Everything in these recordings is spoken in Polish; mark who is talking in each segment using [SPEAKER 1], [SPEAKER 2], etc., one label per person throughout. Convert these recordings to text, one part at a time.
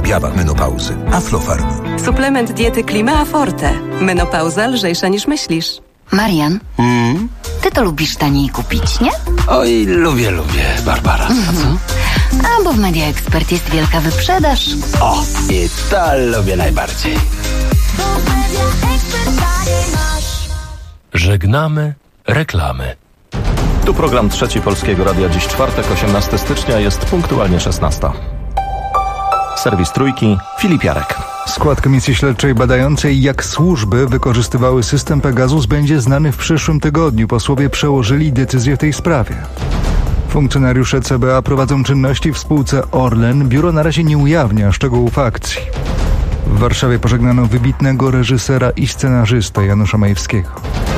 [SPEAKER 1] objawa menopauzy. Aflofarm.
[SPEAKER 2] Suplement diety Klima Forte. Menopauza lżejsza niż myślisz.
[SPEAKER 3] Marian, ty to lubisz taniej kupić, nie?
[SPEAKER 4] Oj, lubię, Barbara. A co?
[SPEAKER 3] A bo w Media Expert jest wielka wyprzedaż.
[SPEAKER 4] O, i to lubię najbardziej.
[SPEAKER 5] Żegnamy reklamy.
[SPEAKER 6] Tu program Trzeci Polskiego Radia. Dziś czwartek, 18 stycznia, jest punktualnie 16. Serwis Trójki, Filip Jarek.
[SPEAKER 7] Skład Komisji Śledczej badającej, jak służby wykorzystywały system Pegasus, będzie znany w przyszłym tygodniu. Posłowie przełożyli decyzję w tej sprawie. Funkcjonariusze CBA prowadzą czynności w spółce Orlen. Biuro na razie nie ujawnia szczegółów akcji. W Warszawie pożegnano wybitnego reżysera i scenarzystę Janusza Majewskiego.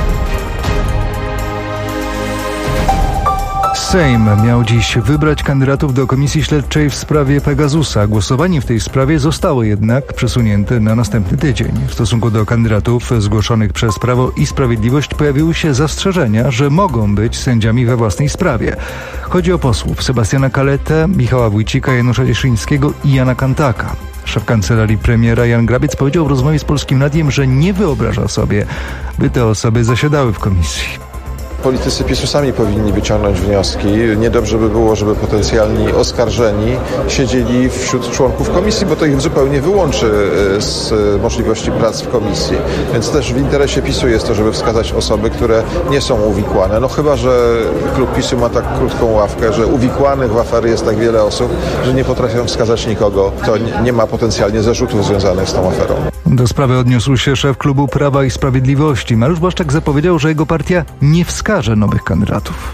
[SPEAKER 7] Sejm miał dziś wybrać kandydatów do Komisji Śledczej w sprawie Pegasusa. Głosowanie w tej sprawie zostało jednak przesunięte na następny tydzień. W stosunku do kandydatów zgłoszonych przez Prawo i Sprawiedliwość pojawiły się zastrzeżenia, że mogą być sędziami we własnej sprawie. Chodzi o posłów Sebastiana Kaletę, Michała Wójcika, Janusza Cieszyńskiego i Jana Kantaka. Szef kancelarii premiera Jan Grabiec powiedział w rozmowie z Polskim Radiem, że nie wyobraża sobie, by te osoby zasiadały w komisji.
[SPEAKER 8] Politycy PiS-u sami powinni wyciągnąć wnioski. Niedobrze by było, żeby potencjalni oskarżeni siedzieli wśród członków komisji, bo to ich zupełnie wyłączy z możliwości prac w komisji. Więc też w interesie PiS-u jest to, żeby wskazać osoby, które nie są uwikłane. No chyba że klub PiS-u ma tak krótką ławkę, że uwikłanych w afery jest tak wiele osób, że nie potrafią wskazać nikogo, kto nie ma potencjalnie zarzutów związanych z tą aferą.
[SPEAKER 7] Do sprawy odniósł się szef klubu Prawa i Sprawiedliwości. Mariusz Błaszczak zapowiedział, że jego partia nie wskaże nowych kandydatów.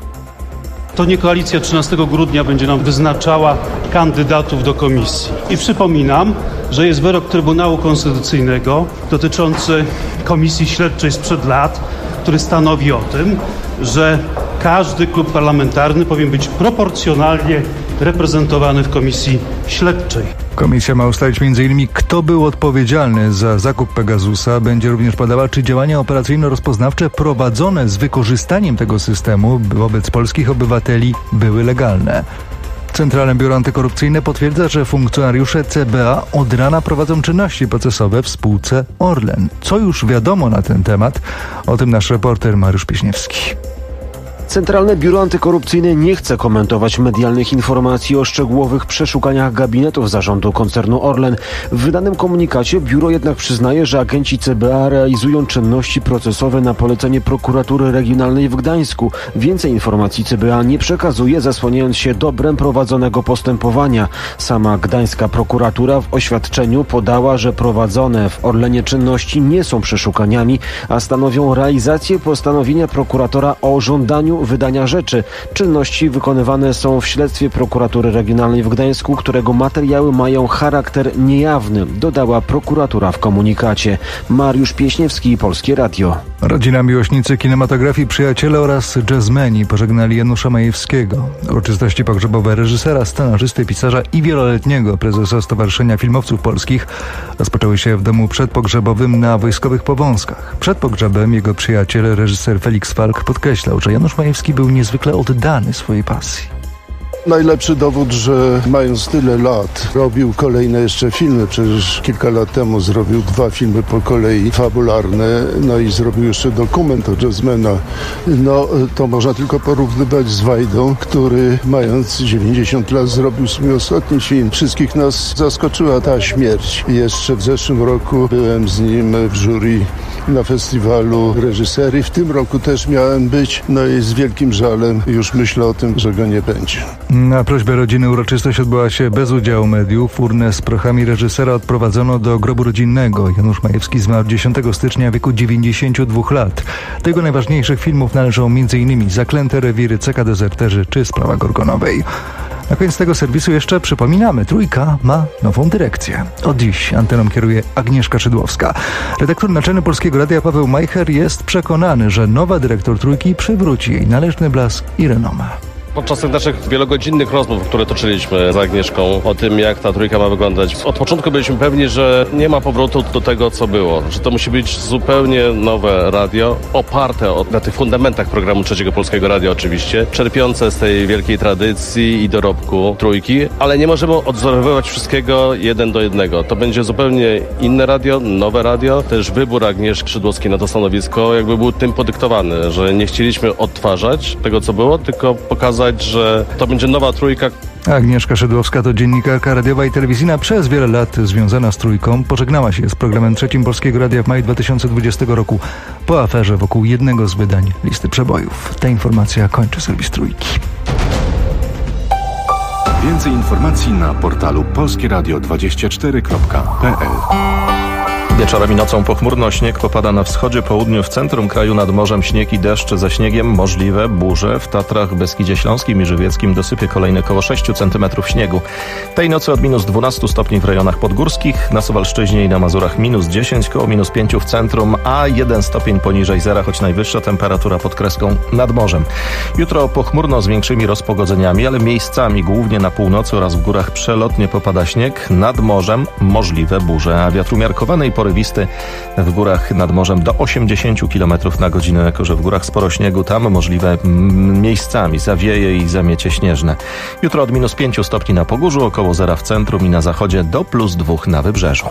[SPEAKER 9] To nie koalicja 13 grudnia będzie nam wyznaczała kandydatów do komisji. I przypominam, że jest wyrok Trybunału Konstytucyjnego dotyczący komisji śledczej sprzed lat, który stanowi o tym, że każdy klub parlamentarny powinien być proporcjonalnie reprezentowany w komisji śledczej.
[SPEAKER 7] Komisja ma ustalić m.in. kto był odpowiedzialny za zakup Pegasusa. Będzie również badała, czy działania operacyjno-rozpoznawcze prowadzone z wykorzystaniem tego systemu wobec polskich obywateli były legalne. Centralne Biuro Antykorupcyjne potwierdza, że funkcjonariusze CBA od rana prowadzą czynności procesowe w spółce Orlen. Co już wiadomo na ten temat? O tym nasz reporter Mariusz Pieśniewski.
[SPEAKER 10] Centralne Biuro Antykorupcyjne nie chce komentować medialnych informacji o szczegółowych przeszukaniach gabinetów zarządu koncernu Orlen. W wydanym komunikacie biuro jednak przyznaje, że agenci CBA realizują czynności procesowe na polecenie prokuratury regionalnej w Gdańsku. Więcej informacji CBA nie przekazuje, zasłaniając się dobrem prowadzonego postępowania. Sama gdańska prokuratura w oświadczeniu podała, że prowadzone w Orlenie czynności nie są przeszukaniami, a stanowią realizację postanowienia prokuratora o żądaniu wydania rzeczy. Czynności wykonywane są w śledztwie prokuratury regionalnej w Gdańsku, którego materiały mają charakter niejawny, dodała prokuratura w komunikacie. Mariusz Pieśniewski, Polskie Radio.
[SPEAKER 7] Rodzina, miłośnicy kinematografii, przyjaciele oraz jazzmeni pożegnali Janusza Majewskiego. Uroczystości pogrzebowe reżysera, scenarzysty, pisarza i wieloletniego prezesa Stowarzyszenia Filmowców Polskich rozpoczęły się w domu przedpogrzebowym na Wojskowych Powązkach. Przed pogrzebem jego przyjaciel, reżyser Felix Falk, podkreślał, że Janusz Majewski był niezwykle oddany swojej pasji.
[SPEAKER 11] Najlepszy dowód, że mając tyle lat, robił kolejne jeszcze filmy. Przecież kilka lat temu zrobił 2 filmy po kolei fabularne, no i zrobił jeszcze dokument o jazzmena. No to można tylko porównywać z Wajdą, który mając 90 lat zrobił swój ostatni film. Wszystkich nas zaskoczyła ta śmierć. Jeszcze w zeszłym roku byłem z nim w jury na festiwalu reżyserii. W tym roku też miałem być, no i z wielkim żalem już myślę o tym, że go nie będzie.
[SPEAKER 7] Na prośbę rodziny uroczystość odbyła się bez udziału mediów. Urnę z prochami reżysera odprowadzono do grobu rodzinnego. Janusz Majewski zmarł 10 stycznia w wieku 92 lat. Do jego najważniejszych filmów należą m.in. Zaklęte rewiry, CK Dezerterzy czy Sprawa Gorgonowej. Na koniec tego serwisu jeszcze przypominamy, Trójka ma nową dyrekcję. Od dziś anteną kieruje Agnieszka Szydłowska. Redaktor naczelny Polskiego Radia Paweł Majcher jest przekonany, że nowa dyrektor Trójki przywróci jej należny blask i renomę.
[SPEAKER 12] Podczas tych naszych wielogodzinnych rozmów, które toczyliśmy z Agnieszką o tym, jak ta trójka ma wyglądać, od początku byliśmy pewni, że nie ma powrotu do tego, co było. Że to musi być zupełnie nowe radio, oparte na tych fundamentach programu Trzeciego Polskiego Radia oczywiście, czerpiące z tej wielkiej tradycji i dorobku trójki, ale nie możemy odwzorowywać wszystkiego 1:1. To będzie zupełnie inne radio, nowe radio. Też wybór Agnieszki Szydłowskiej na to stanowisko jakby był tym podyktowany, że nie chcieliśmy odtwarzać tego, co było, tylko pokazać, że to będzie nowa trójka.
[SPEAKER 7] Agnieszka Szydłowska to dziennikarka radiowa i telewizyjna, przez wiele lat związana z trójką. Pożegnała się z programem Trzecim Polskiego Radia w maju 2020 roku po aferze wokół jednego z wydań listy przebojów. Ta informacja kończy serwis Trójki.
[SPEAKER 1] Więcej informacji na portalu polskieradio24.pl.
[SPEAKER 6] Wieczorem i nocą pochmurno, śnieg popada na wschodzie, południu, w centrum kraju, nad morzem śnieg i deszcz ze śniegiem, możliwe burze. W Tatrach, Beskidzie Śląskim i Żywieckim dosypie kolejne około 6 cm śniegu. Tej nocy od -12 stopni w rejonach podgórskich, na Suwalszczyźnie i na Mazurach -10, koło -5 w centrum, a 1 stopień poniżej zera, choć najwyższa temperatura pod kreską nad morzem. Jutro pochmurno z większymi rozpogodzeniami, ale miejscami, głównie na północy oraz w górach, przelotnie popada śnieg, nad morzem możliwe burze, a wiatr umiarkowany i porywisty w górach nad morzem do 80 km na godzinę, jako że w górach sporo śniegu, tam możliwe miejscami zawieje i zamiecie śnieżne. Jutro od -5 stopni na Pogórzu, około zera w centrum i na zachodzie, do +2 na wybrzeżu.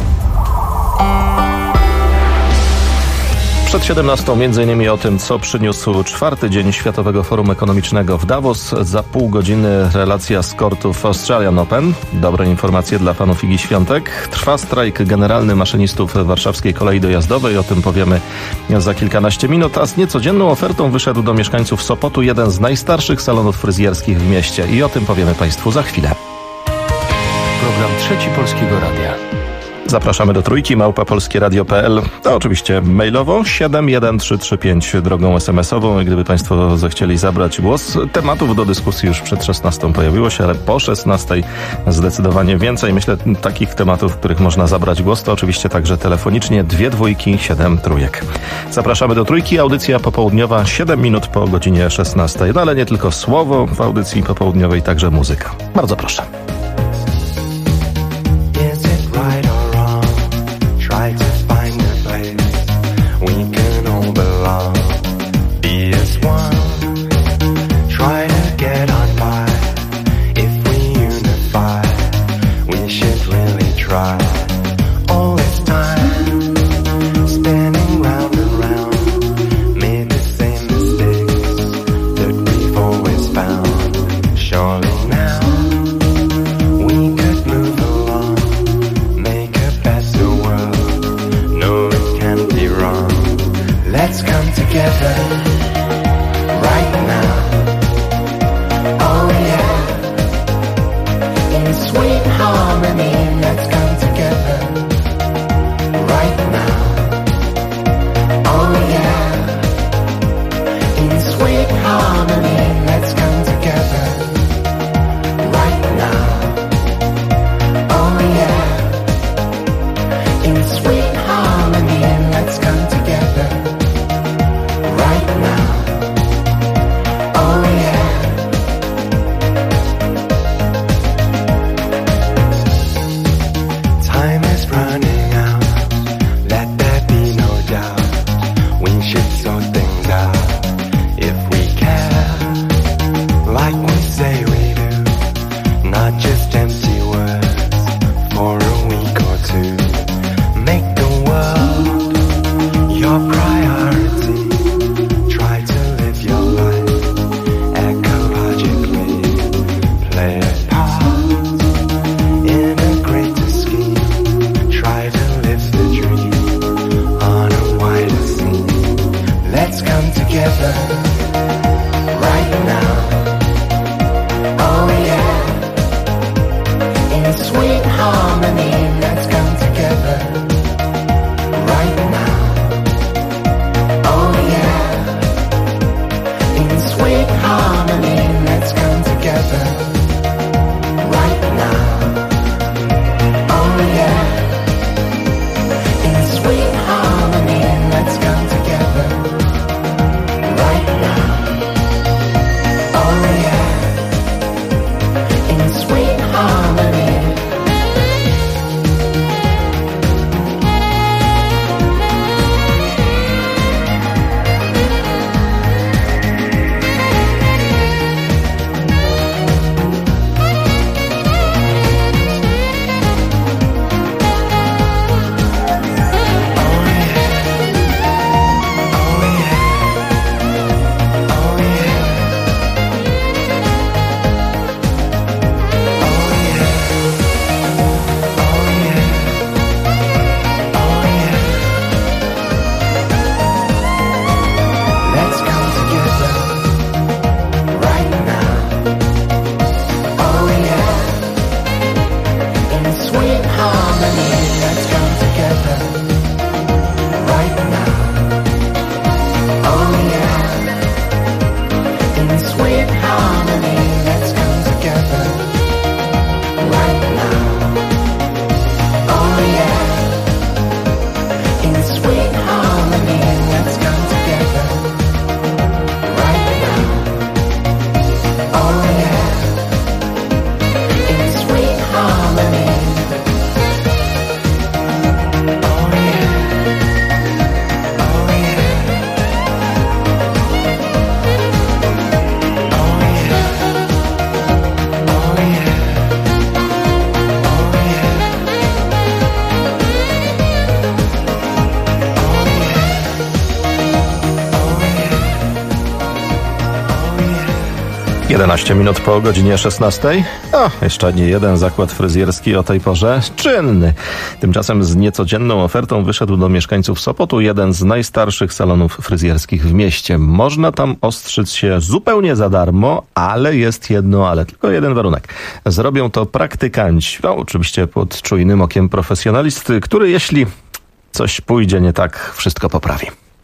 [SPEAKER 6] Przed 17 m.in. o tym, co przyniósł 4. dzień Światowego Forum Ekonomicznego w Davos. Za pół godziny relacja z kortów Australian Open. Dobre informacje dla fanów Igi Świątek. Trwa strajk generalny maszynistów warszawskiej kolei dojazdowej. O tym powiemy za kilkanaście minut. A z niecodzienną ofertą wyszedł do mieszkańców Sopotu jeden z najstarszych salonów fryzjerskich w mieście. I o tym powiemy Państwu za chwilę.
[SPEAKER 5] Program Trzeci Polskiego Radia.
[SPEAKER 6] Zapraszamy do Trójki, @polskieradio.pl. To oczywiście mailowo 71335 drogą SMS-ową. I gdyby Państwo zechcieli zabrać głos, tematów do dyskusji już przed 16 pojawiło się, ale po 16 zdecydowanie więcej. Myślę, takich tematów, w których można zabrać głos, to oczywiście także telefonicznie 2 dwójki, 7 trójek. Zapraszamy do Trójki, audycja popołudniowa 7 minut po godzinie 16. No ale nie tylko słowo w audycji popołudniowej, także muzyka. Bardzo proszę.
[SPEAKER 13] Try to find a place we can all belong. Be as one. Try to get on by. If we unify, we should really try. All this time, spinning round and round, made the same mistakes that we've always found. Surely now, we could move along, make a better world. No, it can't be wrong. Let's come together right now. Oh yeah, in sweet harmony. Let's come together right now. Oh yeah, in sweet harmony. Let's come together right now. Oh yeah, in sweet harmony. Let's come together right now. Oh yeah. Time is running out. Let there be no doubt. We should sort things out if we care, like we say we do. Not just empty words for a week or two. Make the world your priority. Try to live your life ecologically. Play a part in a greater scheme. Try to live the dream on a wider scene. Let's come together right now. Oh yeah, in sweet harmony. Let's come together right now. Oh yeah, in sweet harmony. Let's come together right now. Oh yeah, in sweet harmony. Let's come together right now. Oh yeah.
[SPEAKER 6] 11 minut po godzinie 16. Jeszcze nie jeden zakład fryzjerski o tej porze czynny. Tymczasem z niecodzienną ofertą wyszedł do mieszkańców Sopotu jeden z najstarszych salonów fryzjerskich w mieście. Można tam ostrzyc się zupełnie za darmo, ale jest jedno ale, tylko jeden warunek. Zrobią to praktykanci. Oczywiście pod czujnym okiem profesjonalisty, który jeśli coś pójdzie nie tak, wszystko poprawi.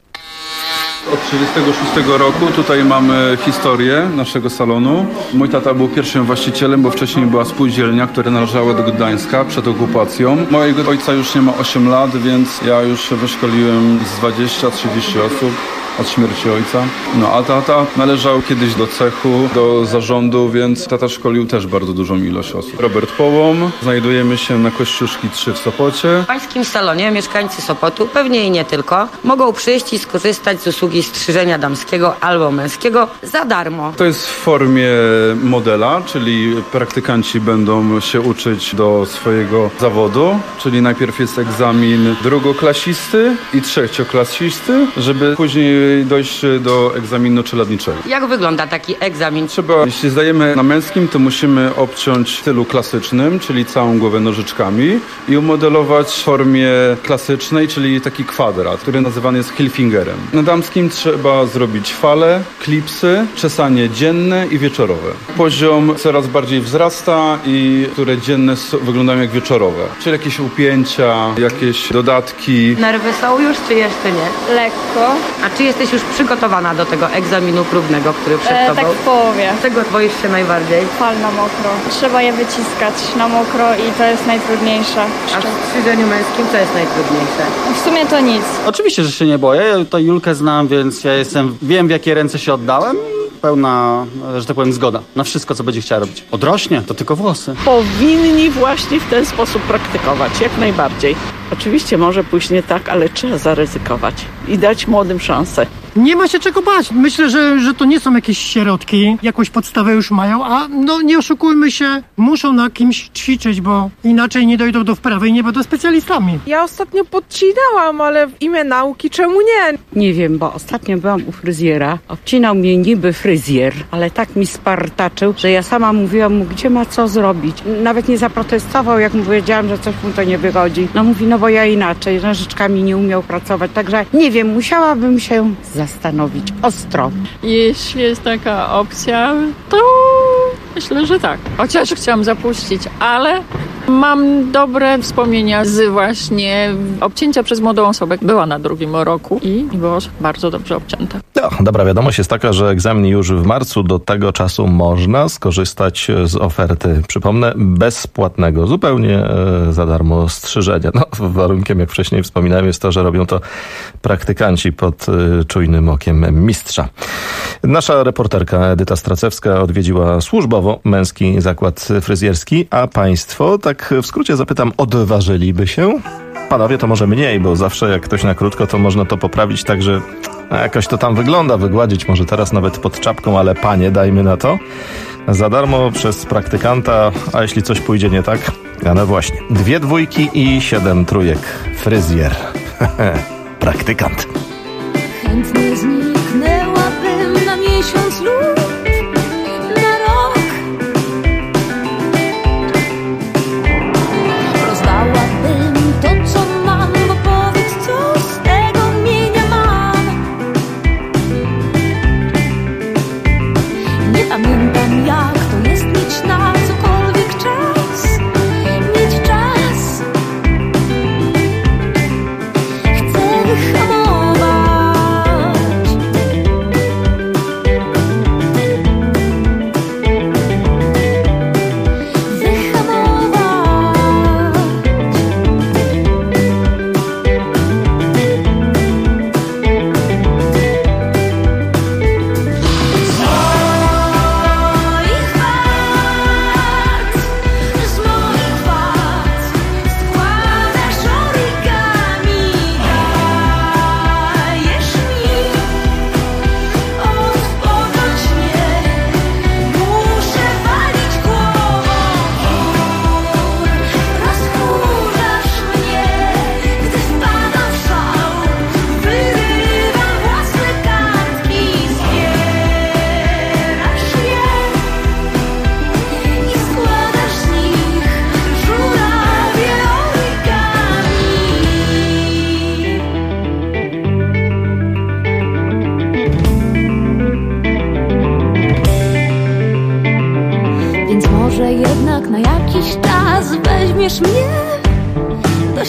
[SPEAKER 14] Od 1936 roku tutaj mamy historię naszego salonu. Mój tata był pierwszym właścicielem, bo wcześniej była spółdzielnia, która należała do Gdańska przed okupacją. Mojego ojca już nie ma 8 lat, więc ja już wyszkoliłem z 20-30 osób od śmierci ojca. A tata należał kiedyś do cechu, do zarządu, więc tata szkolił też bardzo dużą ilość osób. Robert Połom, znajdujemy się na Kościuszki 3 w Sopocie.
[SPEAKER 15] W pańskim salonie mieszkańcy Sopotu, pewnie i nie tylko, mogą przyjść i skorzystać z usługi strzyżenia damskiego albo męskiego za darmo.
[SPEAKER 14] To jest w formie modela, czyli praktykanci będą się uczyć do swojego zawodu, czyli najpierw jest egzamin drugoklasisty i trzecioklasisty, żeby później dojść do egzaminu czeladniczego.
[SPEAKER 15] Jak wygląda taki egzamin?
[SPEAKER 14] Jeśli zdajemy na męskim, to musimy obciąć w stylu klasycznym, czyli całą głowę nożyczkami i umodelować w formie klasycznej, czyli taki kwadrat, który nazywany jest Hilfingerem. Na damskim trzeba zrobić fale, klipsy, czesanie dzienne i wieczorowe. Poziom coraz bardziej wzrasta i które dzienne wyglądają jak wieczorowe, czyli jakieś upięcia, jakieś dodatki.
[SPEAKER 15] Nerwy są już, czy jeszcze nie?
[SPEAKER 16] Lekko.
[SPEAKER 15] A czy jesteś już przygotowana do tego egzaminu próbnego, który przed tobą?
[SPEAKER 16] Tak w połowie.
[SPEAKER 15] Czego boisz się najbardziej?
[SPEAKER 16] Fal na mokro. Trzeba je wyciskać na mokro i to jest najtrudniejsze.
[SPEAKER 15] A w strzyżeniu męskim co jest najtrudniejsze?
[SPEAKER 16] W sumie to nic.
[SPEAKER 17] Oczywiście, że się nie boję. Ja to Julkę znam, więc ja wiem w jakie ręce się oddałem. Pełna, że tak powiem, zgoda na wszystko, co będzie chciała robić. Odrośnie, to tylko włosy.
[SPEAKER 18] Powinni właśnie w ten sposób praktykować, jak najbardziej. Oczywiście może pójść nie tak, ale trzeba zaryzykować i dać młodym szansę.
[SPEAKER 19] Nie ma się czego bać. Myślę, że to nie są jakieś środki, jakąś podstawę już mają, a nie oszukujmy się, muszą na kimś ćwiczyć, bo inaczej nie dojdą do wprawy i nie będą specjalistami.
[SPEAKER 20] Ja ostatnio podcinałam, ale w imię nauki czemu nie?
[SPEAKER 21] Nie wiem, bo ostatnio byłam u fryzjera, obcinał mnie niby fryzjer, ale tak mi spartaczył, że ja sama mówiłam mu, gdzie ma co zrobić. Nawet nie zaprotestował, jak mu powiedziałam, że coś mu to nie wychodzi. Mówi, bo ja inaczej, nożyczkami nie umiał pracować, także nie wiem, musiałabym się zastanowić ostro.
[SPEAKER 22] Jeśli jest taka opcja, to myślę, że tak. Chociaż chciałam zapuścić, ale mam dobre wspomnienia z właśnie obcięcia przez młodą osobę. Była na 2. roku i było bardzo dobrze obcięte.
[SPEAKER 6] Dobra wiadomość jest taka, że egzamin już w marcu, do tego czasu można skorzystać z oferty, przypomnę, bezpłatnego, zupełnie za darmo strzyżenia. Warunkiem, jak wcześniej wspominałem, jest to, że robią to praktykanci pod czujnym okiem mistrza. Nasza reporterka Edyta Stracewska odwiedziła służbowo męski zakład fryzjerski, a państwo, tak w skrócie zapytam, odważyliby się? Panowie to może mniej, bo zawsze jak ktoś na krótko, to można to poprawić tak, że jakoś to tam wygląda, wygładzić może teraz nawet pod czapką, ale panie, dajmy na to. Za darmo przez praktykanta, a jeśli coś pójdzie nie tak, no właśnie, 2 dwójki i 7 trójek. Fryzjer. Praktykant.
[SPEAKER 23] Chętnie zniknęłabym na miesiąc lub na rok. Rozdałabym to, co mam, bo powiedz, co z tego mienia mam. Nie pamiętam, jak to jest mieć na cokolwiek czas. Mieć czas. Chcę wyhamować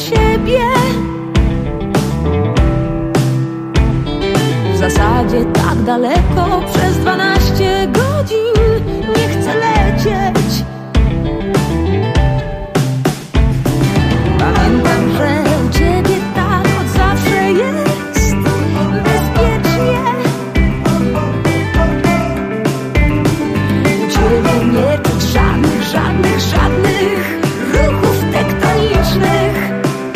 [SPEAKER 23] ciebie. W zasadzie tak daleko, przez 12 godzin nie chcę lecieć. Pamiętam, że u ciebie tak od zawsze jest bezpiecznie. U ciebie nie czuć żadnych ruchów tektonicznych.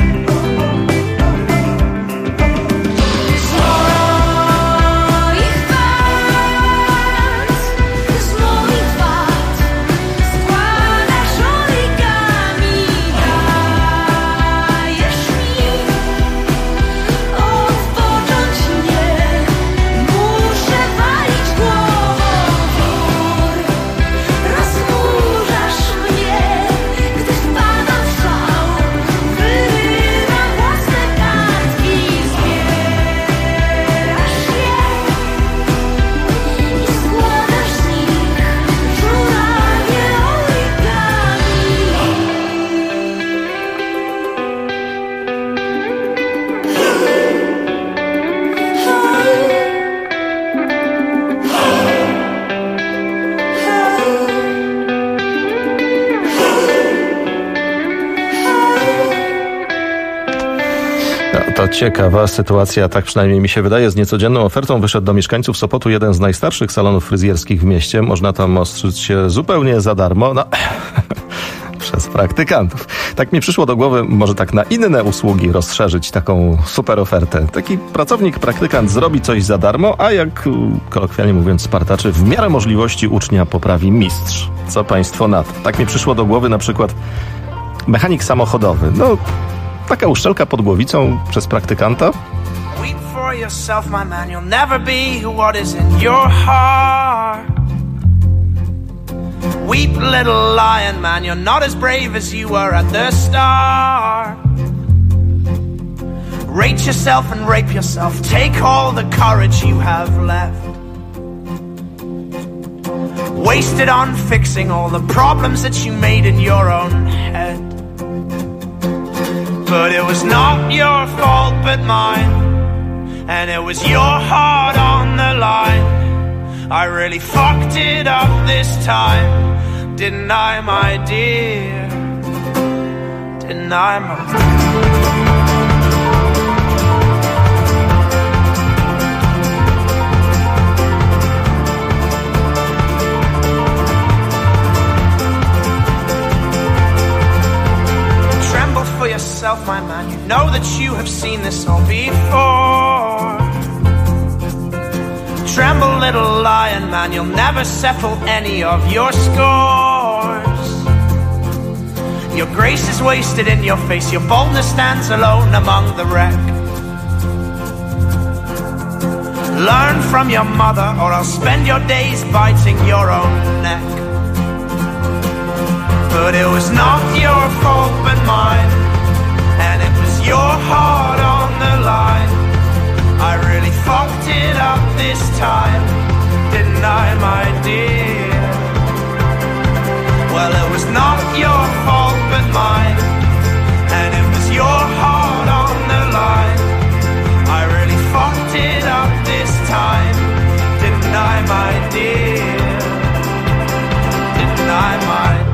[SPEAKER 6] To ciekawa sytuacja, tak przynajmniej mi się wydaje. Z niecodzienną ofertą wyszedł do mieszkańców Sopotu jeden z najstarszych salonów fryzjerskich w mieście. Można tam ostrzyć się zupełnie za darmo. No, przez praktykantów. Tak mi przyszło do głowy, może tak na inne usługi rozszerzyć taką super ofertę. Taki pracownik, praktykant zrobi coś za darmo, a jak kolokwialnie mówiąc spartaczy, w miarę możliwości ucznia poprawi mistrz. Co państwo na to? Tak mi przyszło do głowy na przykład mechanik samochodowy. No, taka uszczelka pod głowicą przez praktykanta.
[SPEAKER 2] Weep for yourself, my man, you'll never be what is in your heart. Weep, little lion man, you're not as brave as you were at the start. Rate yourself and rape yourself, take all the courage you have left. Waste it on fixing all the problems that you made in your own head. But it was not your fault but mine, and it was your heart on the line. I really fucked it up this time, didn't I, my dear? Didn't I, my dear? For yourself, my man, you know that you have seen this all before. Tremble, little lion man, you'll never settle any of your scores. Your grace is wasted in your face, your boldness stands alone among the wreck. Learn from your mother, or I'll spend your days biting your own neck. But it was not your fault but mine, and it was your heart on the line. I really fucked it up this time, didn't I, my dear? Well, it was not your fault but mine, and it was your heart on the line. I really fucked it up this time, didn't I, my dear? Didn't I, my dear?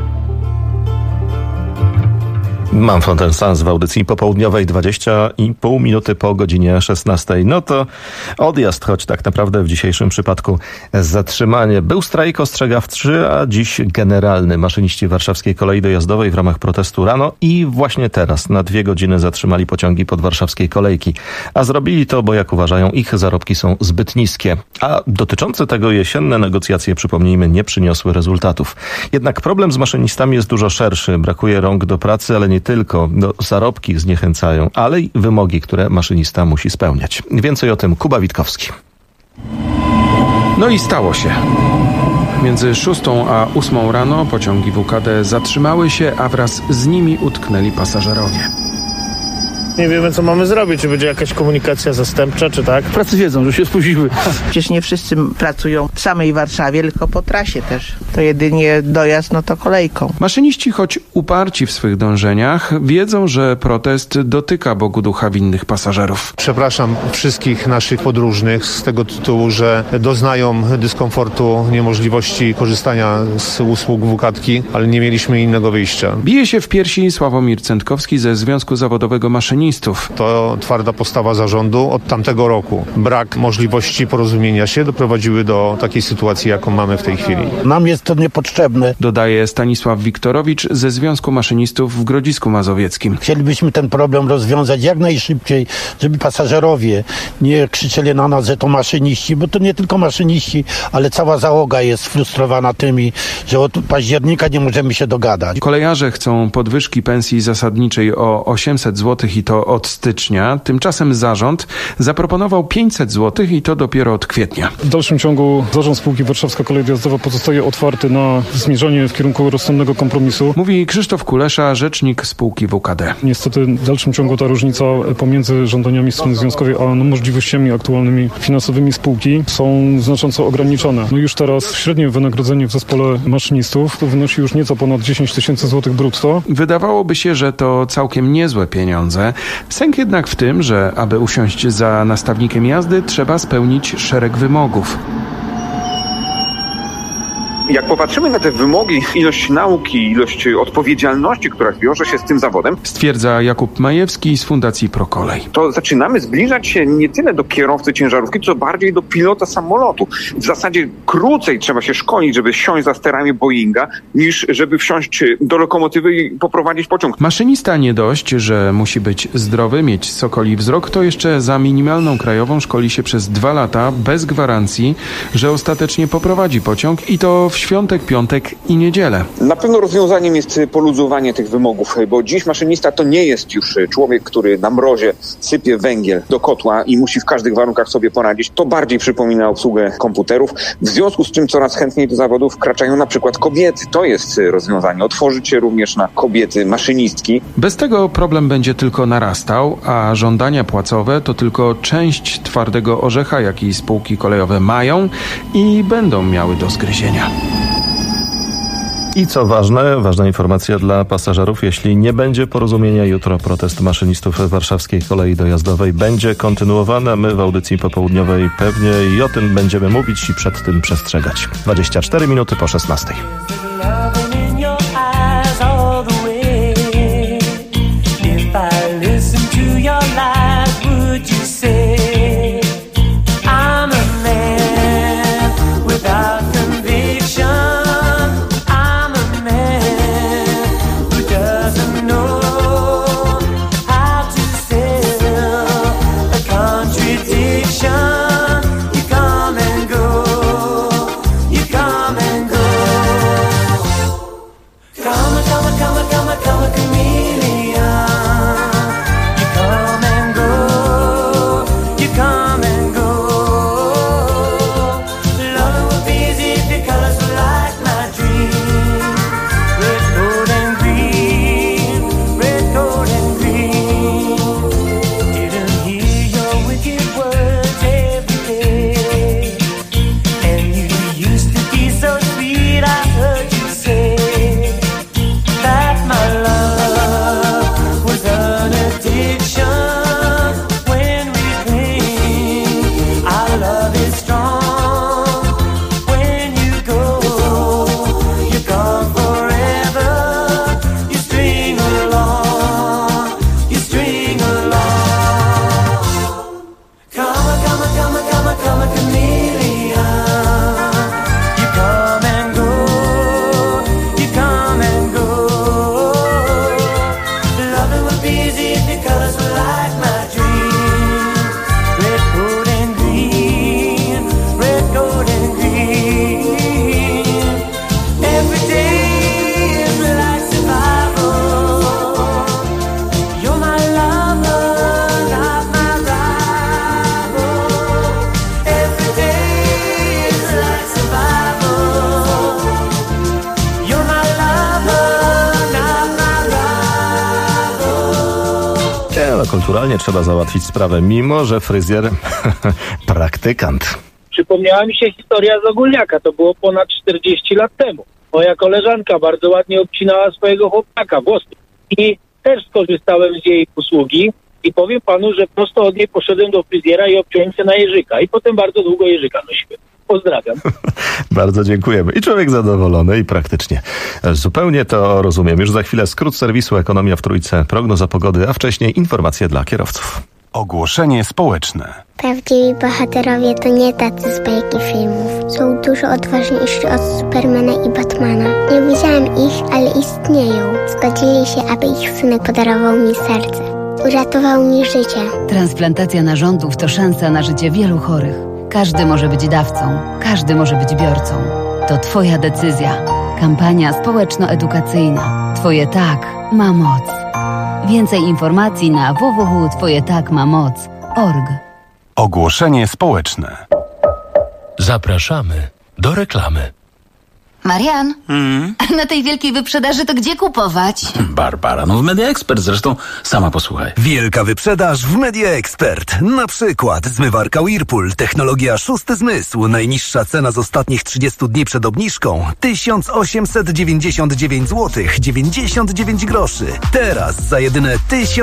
[SPEAKER 6] Mumford & Sons w audycji popołudniowej 20,5 minuty po godzinie 16. No to odjazd, choć tak naprawdę w dzisiejszym przypadku zatrzymanie. Był strajk ostrzegawczy, a dziś generalny. Maszyniści warszawskiej kolei dojazdowej w ramach protestu rano i właśnie teraz na 2 godziny zatrzymali pociągi podwarszawskiej kolejki. A zrobili to, bo jak uważają, ich zarobki są zbyt niskie. A dotyczące tego jesienne negocjacje, przypomnijmy, nie przyniosły rezultatów. Jednak problem z maszynistami jest dużo szerszy. Brakuje rąk do pracy, ale nie tylko. Zarobki zniechęcają, ale i wymogi, które maszynista musi spełniać. Więcej o tym Kuba Witkowski.
[SPEAKER 3] No i stało się. Między 6 a 8 rano pociągi WKD zatrzymały się, a wraz z nimi utknęli pasażerowie.
[SPEAKER 4] Nie wiemy, co mamy zrobić, czy będzie jakaś komunikacja zastępcza, czy tak.
[SPEAKER 8] Pracy wiedzą, że się spóźniły.
[SPEAKER 9] Przecież nie wszyscy pracują w samej Warszawie, tylko po trasie też. To jedynie dojazd, no to kolejką.
[SPEAKER 3] Maszyniści, choć uparci w swych dążeniach, wiedzą, że protest dotyka Bogu ducha winnych pasażerów.
[SPEAKER 24] Przepraszam wszystkich naszych podróżnych z tego tytułu, że doznają dyskomfortu, niemożliwości korzystania z usług WKTki, ale nie mieliśmy innego wyjścia.
[SPEAKER 3] Bije się w piersi Sławomir Cętkowski ze Związku Zawodowego Maszynistów.
[SPEAKER 24] To twarda postawa zarządu od tamtego roku. Brak możliwości porozumienia się doprowadziły do takiej sytuacji, jaką mamy w tej chwili.
[SPEAKER 8] Nam jest to niepotrzebne.
[SPEAKER 3] Dodaje Stanisław Wiktorowicz ze Związku Maszynistów w Grodzisku Mazowieckim.
[SPEAKER 8] Chcielibyśmy ten problem rozwiązać jak najszybciej, żeby pasażerowie nie krzyczeli na nas, że to maszyniści, bo to nie tylko maszyniści, ale cała załoga jest frustrowana tymi, że od października nie możemy się dogadać.
[SPEAKER 3] Kolejarze chcą podwyżki pensji zasadniczej o 800 zł i to od stycznia. Tymczasem zarząd zaproponował 500 zł i to dopiero od kwietnia.
[SPEAKER 25] W dalszym ciągu zarząd spółki Warszawska Kolej Dojazdowa pozostaje otwarty na zmierzanie w kierunku rozsądnego kompromisu.
[SPEAKER 3] Mówi Krzysztof Kulesza, rzecznik spółki WKD.
[SPEAKER 25] Niestety w dalszym ciągu ta różnica pomiędzy żądaniami strony związkowej a możliwościami aktualnymi finansowymi spółki są znacząco ograniczone. No już teraz średnie wynagrodzenie w zespole maszynistów to wynosi już nieco ponad 10 tysięcy złotych brutto.
[SPEAKER 3] Wydawałoby się, że to całkiem niezłe pieniądze. Sęk jednak w tym, że aby usiąść za nastawnikiem jazdy, trzeba spełnić szereg wymogów.
[SPEAKER 26] Jak popatrzymy na te wymogi, ilość nauki, ilość odpowiedzialności, która wiąże się z tym zawodem,
[SPEAKER 3] stwierdza Jakub Majewski z Fundacji Prokolej.
[SPEAKER 26] To zaczynamy zbliżać się nie tyle do kierowcy ciężarówki, co bardziej do pilota samolotu. W zasadzie krócej trzeba się szkolić, żeby siąść za sterami Boeinga, niż żeby wsiąść do lokomotywy i poprowadzić pociąg.
[SPEAKER 3] Maszynista nie dość, że musi być zdrowy, mieć sokoli wzrok, to jeszcze za minimalną krajową szkoli się przez 2 lata bez gwarancji, że ostatecznie poprowadzi pociąg i to w świątek, piątek i niedzielę.
[SPEAKER 26] Na pewno rozwiązaniem jest poluzowanie tych wymogów, bo dziś maszynista to nie jest już człowiek, który na mrozie sypie węgiel do kotła i musi w każdych warunkach sobie poradzić. To bardziej przypomina obsługę komputerów, w związku z czym coraz chętniej do zawodu wkraczają na przykład kobiety. To jest rozwiązanie. Otworzyć się również na kobiety maszynistki.
[SPEAKER 3] Bez tego problem będzie tylko narastał, a żądania płacowe to tylko część twardego orzecha, jaki spółki kolejowe mają i będą miały do zgryzienia.
[SPEAKER 6] I co ważna informacja dla pasażerów, jeśli nie będzie porozumienia, jutro protest maszynistów Warszawskiej Kolei Dojazdowej będzie kontynuowany. My w audycji popołudniowej pewnie i o tym będziemy mówić i przed tym przestrzegać. 24 minuty po 16. no kulturalnie trzeba załatwić sprawę, mimo że fryzjer praktykant.
[SPEAKER 1] Przypomniała mi się historia z Ogólniaka, to było ponad 40 lat temu. Moja koleżanka bardzo ładnie obcinała swojego chłopaka włosy i też skorzystałem z jej usługi i powiem panu, że prosto od niej poszedłem do fryzjera i obciąłem się na Jerzyka i potem bardzo długo Jerzyka nosiłem. Pozdrawiam.
[SPEAKER 6] Bardzo dziękujemy. I człowiek zadowolony i praktycznie. Zupełnie to rozumiem. Już za chwilę skrót serwisu Ekonomia w Trójce, prognoza pogody, a wcześniej informacje dla kierowców.
[SPEAKER 5] Ogłoszenie społeczne.
[SPEAKER 7] Prawdziwi bohaterowie to nie tacy z bajki filmów. Są dużo odważniejsi od Supermana i Batmana. Nie widziałem ich, ale istnieją. Zgodzili się, aby ich synek podarował mi serce. Uratował mi życie.
[SPEAKER 10] Transplantacja narządów to szansa na życie wielu chorych. Każdy może być dawcą, każdy może być biorcą. To Twoja decyzja. Kampania społeczno-edukacyjna. Twoje tak ma moc. Więcej informacji na www.twojetakmamoc.org.
[SPEAKER 5] Ogłoszenie społeczne.
[SPEAKER 11] Zapraszamy do reklamy.
[SPEAKER 12] Marian, na tej wielkiej wyprzedaży to gdzie kupować?
[SPEAKER 27] Barbara, w Media Expert, zresztą sama posłuchaj.
[SPEAKER 28] Wielka wyprzedaż w Media Expert. Na przykład zmywarka Whirlpool, technologia szósty zmysł. Najniższa cena z ostatnich 30 dni przed obniżką 1899 zł 99 groszy. Teraz za jedyne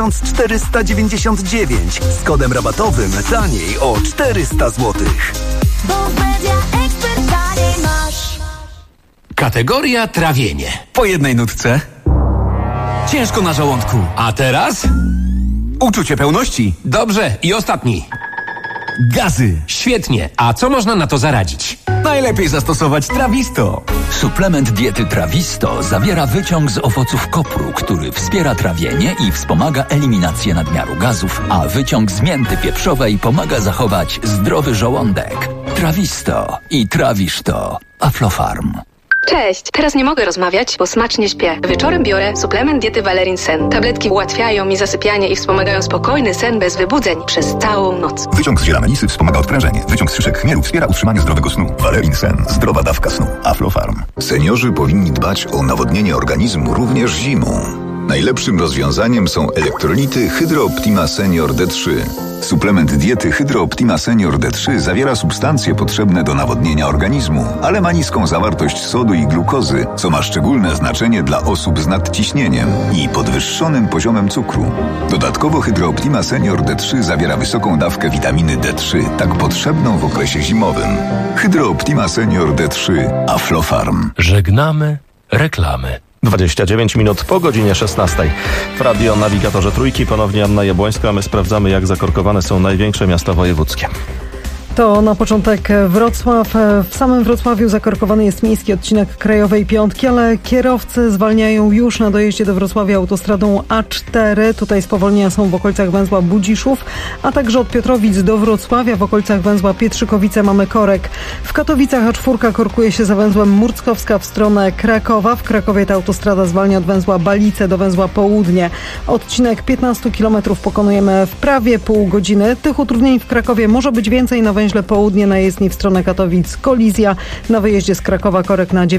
[SPEAKER 28] 1499 z kodem rabatowym taniej o 400 zł.
[SPEAKER 12] Bo w Media Expert taniej masz.
[SPEAKER 27] Kategoria trawienie. Po jednej nutce. Ciężko na żołądku. A teraz? Uczucie pełności. Dobrze. I ostatni. Gazy. Świetnie. A co można na to zaradzić? Najlepiej zastosować Trawisto.
[SPEAKER 29] Suplement diety Trawisto zawiera wyciąg z owoców kopru, który wspiera trawienie i wspomaga eliminację nadmiaru gazów, a wyciąg z mięty pieprzowej pomaga zachować zdrowy żołądek. Trawisto i trawisz to. Aflofarm.
[SPEAKER 30] Cześć, teraz nie mogę rozmawiać, bo smacznie śpię. Wieczorem biorę suplement diety Valerin Sen. Tabletki ułatwiają mi zasypianie i wspomagają spokojny sen bez wybudzeń przez całą noc.
[SPEAKER 31] Wyciąg z ziela melisy wspomaga odprężenie. Wyciąg z szyszek chmielu wspiera utrzymanie zdrowego snu. Valerin Sen. Zdrowa dawka snu. Aflofarm.
[SPEAKER 32] Seniorzy powinni dbać o nawodnienie organizmu również zimą. Najlepszym rozwiązaniem są elektrolity Hydro Optima Senior D3. Suplement diety Hydro Optima Senior D3 zawiera substancje potrzebne do nawodnienia organizmu, ale ma niską zawartość sodu i glukozy, co ma szczególne znaczenie dla osób z nadciśnieniem i podwyższonym poziomem cukru. Dodatkowo Hydro Optima Senior D3 zawiera wysoką dawkę witaminy D3, tak potrzebną w okresie zimowym. Hydro Optima Senior D3. Aflofarm.
[SPEAKER 11] Żegnamy reklamy.
[SPEAKER 6] 29 minut po godzinie 16. W Radio Nawigatorze Trójki ponownie Anna Jabłońska. My sprawdzamy, jak zakorkowane są największe miasta wojewódzkie.
[SPEAKER 33] To na początek Wrocław. W samym Wrocławiu zakorkowany jest miejski odcinek Krajowej Piątki, ale kierowcy zwalniają już na dojeździe do Wrocławia autostradą A4. Tutaj spowolnienia są w okolicach węzła Budziszów, a także od Piotrowic do Wrocławia w okolicach węzła Pietrzykowice mamy korek. W Katowicach A4 korkuje się za węzłem Murckowska w stronę Krakowa. W Krakowie ta autostrada zwalnia od węzła Balice do węzła Południe. Odcinek 15 km pokonujemy w prawie pół godziny. Tych utrudnień w Krakowie może być więcej. Na węźle Południe na jezdni w stronę Katowic kolizja. Na wyjeździe z Krakowa korek na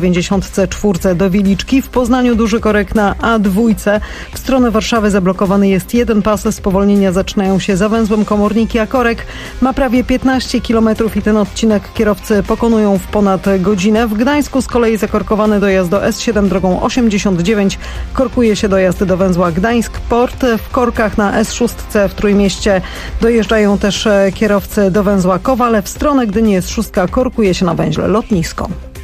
[SPEAKER 33] 94 do Wiliczki. W Poznaniu duży korek na A2. W stronę Warszawy zablokowany jest jeden pas. Spowolnienia zaczynają się za węzłem Komorniki, a korek ma prawie 15 km i ten odcinek kierowcy pokonują w ponad godzinę. W Gdańsku z kolei zakorkowany dojazd do S7 drogą 89. Korkuje się dojazd do węzła Gdańsk-Port. W korkach na S6 w Trójmieście dojeżdżają też kierowcy do węzła Kowale. W stronę Gdyni jest szóstka, korkuje się na węźle Lotnisko.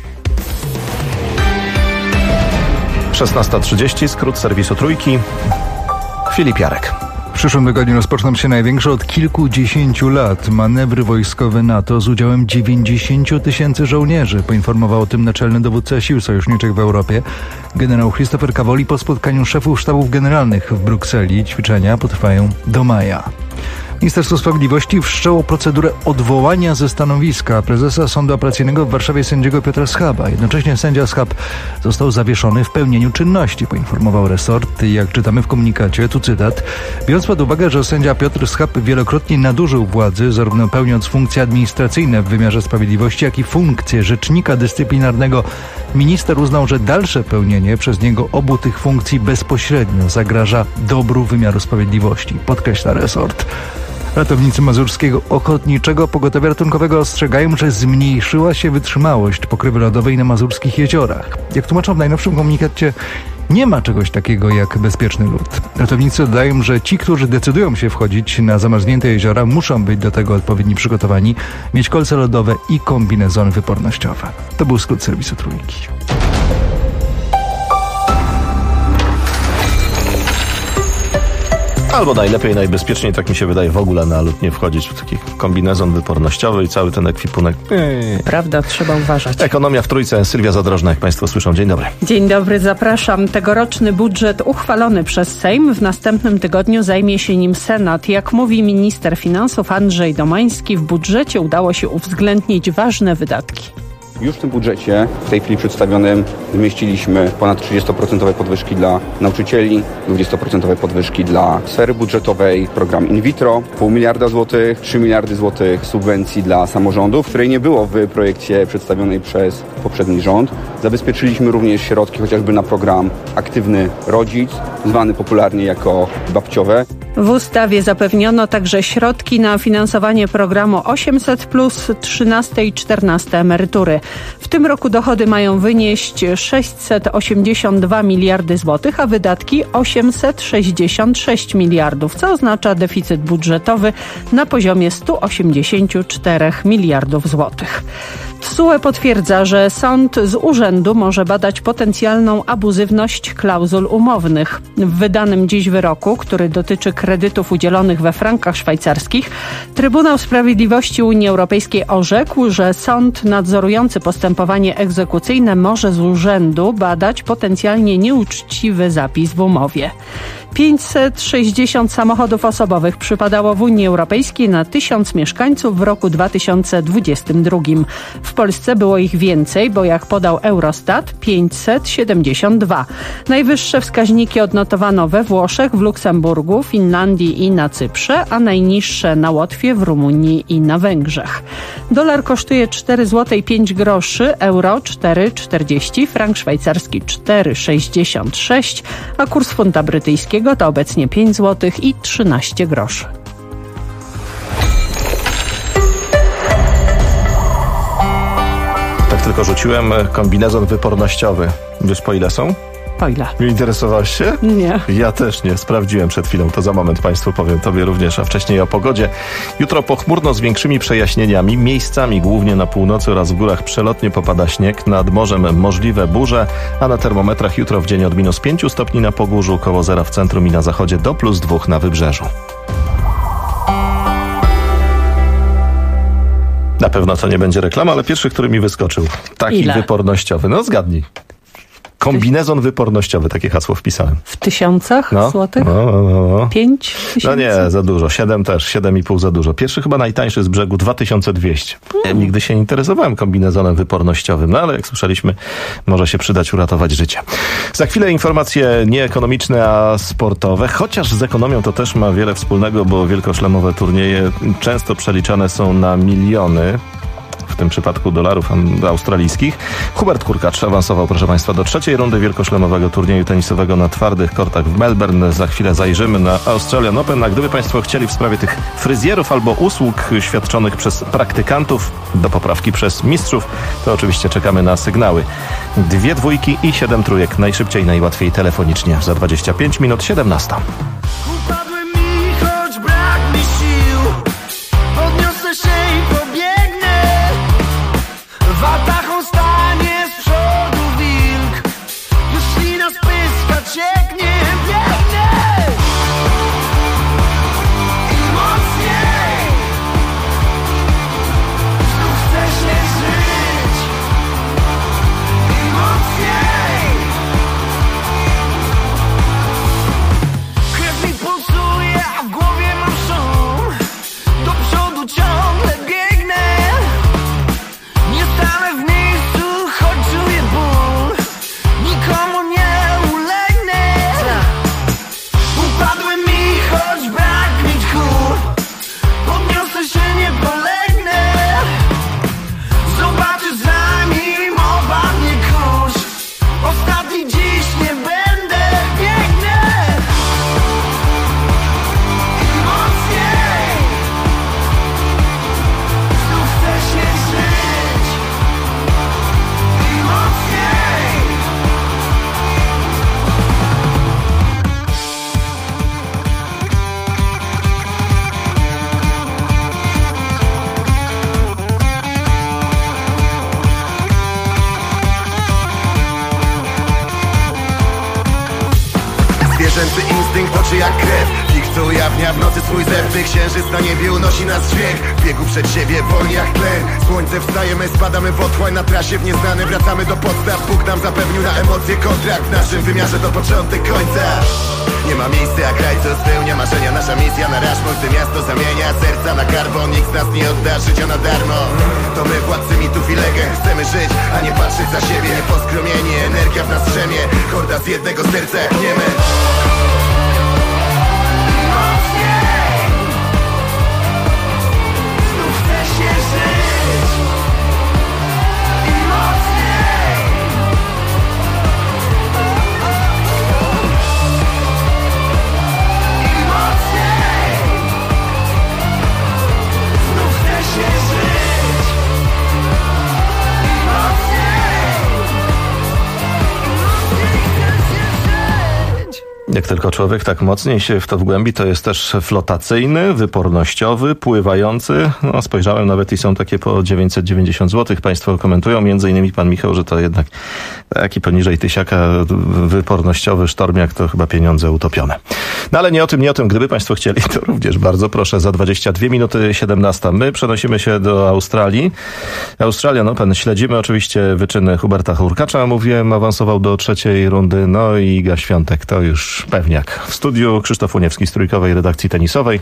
[SPEAKER 6] 16:30, skrót serwisu Trójki. Filip Jarek.
[SPEAKER 32] W przyszłym tygodniu rozpoczną się największe od kilkudziesięciu lat manewry wojskowe NATO z udziałem 90 000 żołnierzy. Poinformował o tym naczelny dowódca sił sojuszniczych w Europie, generał Christopher Cavoli, po spotkaniu szefów sztabów generalnych w Brukseli. Ćwiczenia potrwają do maja. Ministerstwo Sprawiedliwości wszczęło procedurę odwołania ze stanowiska prezesa Sądu Apelacyjnego w Warszawie sędziego Piotra Schaba. Jednocześnie sędzia Schab został zawieszony w pełnieniu czynności, poinformował resort. Jak czytamy w komunikacie, tu cytat: biorąc pod uwagę, że sędzia Piotr Schab wielokrotnie nadużył władzy, zarówno pełniąc funkcje administracyjne w wymiarze sprawiedliwości, jak i funkcję rzecznika dyscyplinarnego Minister uznał, że dalsze pełnienie przez niego obu tych funkcji bezpośrednio zagraża dobru wymiaru sprawiedliwości, podkreśla resort. Ratownicy Mazurskiego Ochotniczego Pogotowia Ratunkowego ostrzegają, że zmniejszyła się wytrzymałość pokrywy lodowej na mazurskich jeziorach. Jak tłumaczą w najnowszym komunikacie, nie ma czegoś takiego jak bezpieczny lód. Ratownicy dodają, że ci, którzy decydują się wchodzić na zamarznięte jeziora, muszą być do tego odpowiednio przygotowani, mieć kolce lodowe i kombinezony wypornościowe. To był skrót serwisu Trójki.
[SPEAKER 6] Albo najlepiej, najbezpieczniej, tak mi się wydaje, w ogóle na lód nie wchodzić w taki kombinezon wypornościowy i cały ten ekwipunek.
[SPEAKER 2] Prawda, trzeba uważać.
[SPEAKER 6] Ekonomia w Trójce. Sylwia Zadrożna, jak Państwo słyszą. Dzień dobry.
[SPEAKER 2] Dzień dobry, zapraszam. Tegoroczny budżet uchwalony przez Sejm. W następnym tygodniu zajmie się nim Senat. Jak mówi minister finansów Andrzej Domański, w budżecie udało się uwzględnić ważne wydatki.
[SPEAKER 4] Już w tym budżecie, w tej chwili przedstawionym, zmieściliśmy ponad 30% podwyżki dla nauczycieli, 20% podwyżki dla sfery budżetowej, program in vitro, 0,5 miliarda złotych, 3 miliardy złotych subwencji dla samorządów, której nie było w projekcie przedstawionej przez poprzedni rząd. Zabezpieczyliśmy również środki chociażby na program Aktywny Rodzic, zwany popularnie jako babciowe.
[SPEAKER 2] W ustawie zapewniono także środki na finansowanie programu 800+, 13 i 14 emerytury. W tym roku dochody mają wynieść 682 miliardy złotych, a wydatki 866 miliardów, co oznacza deficyt budżetowy na poziomie 184 miliardów złotych. TSUE potwierdza, że sąd z urzędu może badać potencjalną abuzywność klauzul umownych. W wydanym dziś wyroku, który dotyczy kredytów udzielonych we frankach szwajcarskich, Trybunał Sprawiedliwości Unii Europejskiej orzekł, że sąd nadzorujący postępowanie egzekucyjne może z urzędu badać potencjalnie nieuczciwy zapis w umowie. 560 samochodów osobowych przypadało w Unii Europejskiej na 1000 mieszkańców w roku 2022. W Polsce było ich więcej, bo jak podał Eurostat, 572. Najwyższe wskaźniki odnotowano we Włoszech, w Luksemburgu, Finlandii i na Cyprze, a najniższe na Łotwie, w Rumunii i na Węgrzech. Dolar kosztuje 4 zł 5 groszy, euro 4,40, frank szwajcarski 4,66, a kurs funta brytyjskiego to obecnie 5 zł i 13 groszy.
[SPEAKER 6] Tak tylko rzuciłem kombinezon wypornościowy. Wiesz, po ile są?
[SPEAKER 2] Po ile?
[SPEAKER 6] Interesowałeś się?
[SPEAKER 2] Nie.
[SPEAKER 6] Ja też nie. Sprawdziłem przed chwilą. To za moment Państwu powiem. Tobie również, a wcześniej o pogodzie. Jutro pochmurno z większymi przejaśnieniami. Miejscami, głównie na północy oraz w górach, przelotnie popada śnieg. Nad morzem możliwe burze, a na termometrach jutro w dzień od -5 stopni na Pogórzu, koło zera w centrum i na zachodzie do +2 na Wybrzeżu. Na pewno to nie będzie reklama, ale pierwszy, który mi wyskoczył. Taki
[SPEAKER 2] Ile?
[SPEAKER 6] Wypornościowy. No zgadnij. Kombinezon wypornościowy, takie hasło wpisałem.
[SPEAKER 2] W tysiącach złotych? 5 tysięcy?
[SPEAKER 6] No nie, za dużo. 7 też, 7,5 za dużo. Pierwszy chyba najtańszy z brzegu 2200. Ja nigdy się nie interesowałem kombinezonem wypornościowym, no ale jak słyszeliśmy, może się przydać uratować życie. Za chwilę informacje nie ekonomiczne, a sportowe, chociaż z ekonomią to też ma wiele wspólnego, bo wielkoszlemowe turnieje często przeliczane są na miliony. W tym przypadku dolarów australijskich. Hubert Hurkacz awansował, proszę Państwa, do trzeciej rundy wielkoszlemowego turnieju tenisowego na twardych kortach w Melbourne. Za chwilę zajrzymy na Australian Open. A gdyby Państwo chcieli w sprawie tych fryzjerów albo usług świadczonych przez praktykantów do poprawki przez mistrzów, to oczywiście czekamy na sygnały. 2 dwójki i 7 trójek. Najszybciej, najłatwiej telefonicznie. Za 25 minut 17.
[SPEAKER 13] Watachą stanie z przodu wilk, już lina z pyska cieknie, biegnie i mocniej, znów chce się żyć i mocniej, krew mi oczy jak krew. Ich co ujawnia w nocy swój zew. Księżyc na niebie unosi nas dźwięk. W biegu przed siebie wolni jak tlen. Słońce wstajemy, spadamy w otchłań. Na trasie w nieznane wracamy do podstaw. Bóg nam zapewnił na emocje kontrakt. W naszym wymiarze to początek końca. Nie ma miejsca jak kraj, co spełnia marzenia. Nasza misja na Rushmore, gdy miasto zamienia serca na karbon. Nikt z nas nie odda życia na darmo. To my władcy mitów i legend. Chcemy żyć, a nie patrzeć za siebie. Nieposkromieni, energia w nas drzemie. Horda z jednego serca jak niemy.
[SPEAKER 6] Jak tylko człowiek tak mocniej się w to wgłębi, to jest też flotacyjny, wypornościowy, pływający. No, spojrzałem nawet i są takie po 990 zł. Państwo komentują, między innymi pan Michał, że to jednak taki poniżej 1000 wypornościowy sztormiak to chyba pieniądze utopione. No ale nie o tym. Gdyby państwo chcieli, to również bardzo proszę. Za 22 minuty 17. My przenosimy się do Australii. Australian Open. Śledzimy oczywiście wyczyny Huberta Hurkacza. Mówiłem, awansował do 3. rundy. No i Iga Świątek to już pewniak. W studiu Krzysztof Uniewski z Trójkowej redakcji tenisowej.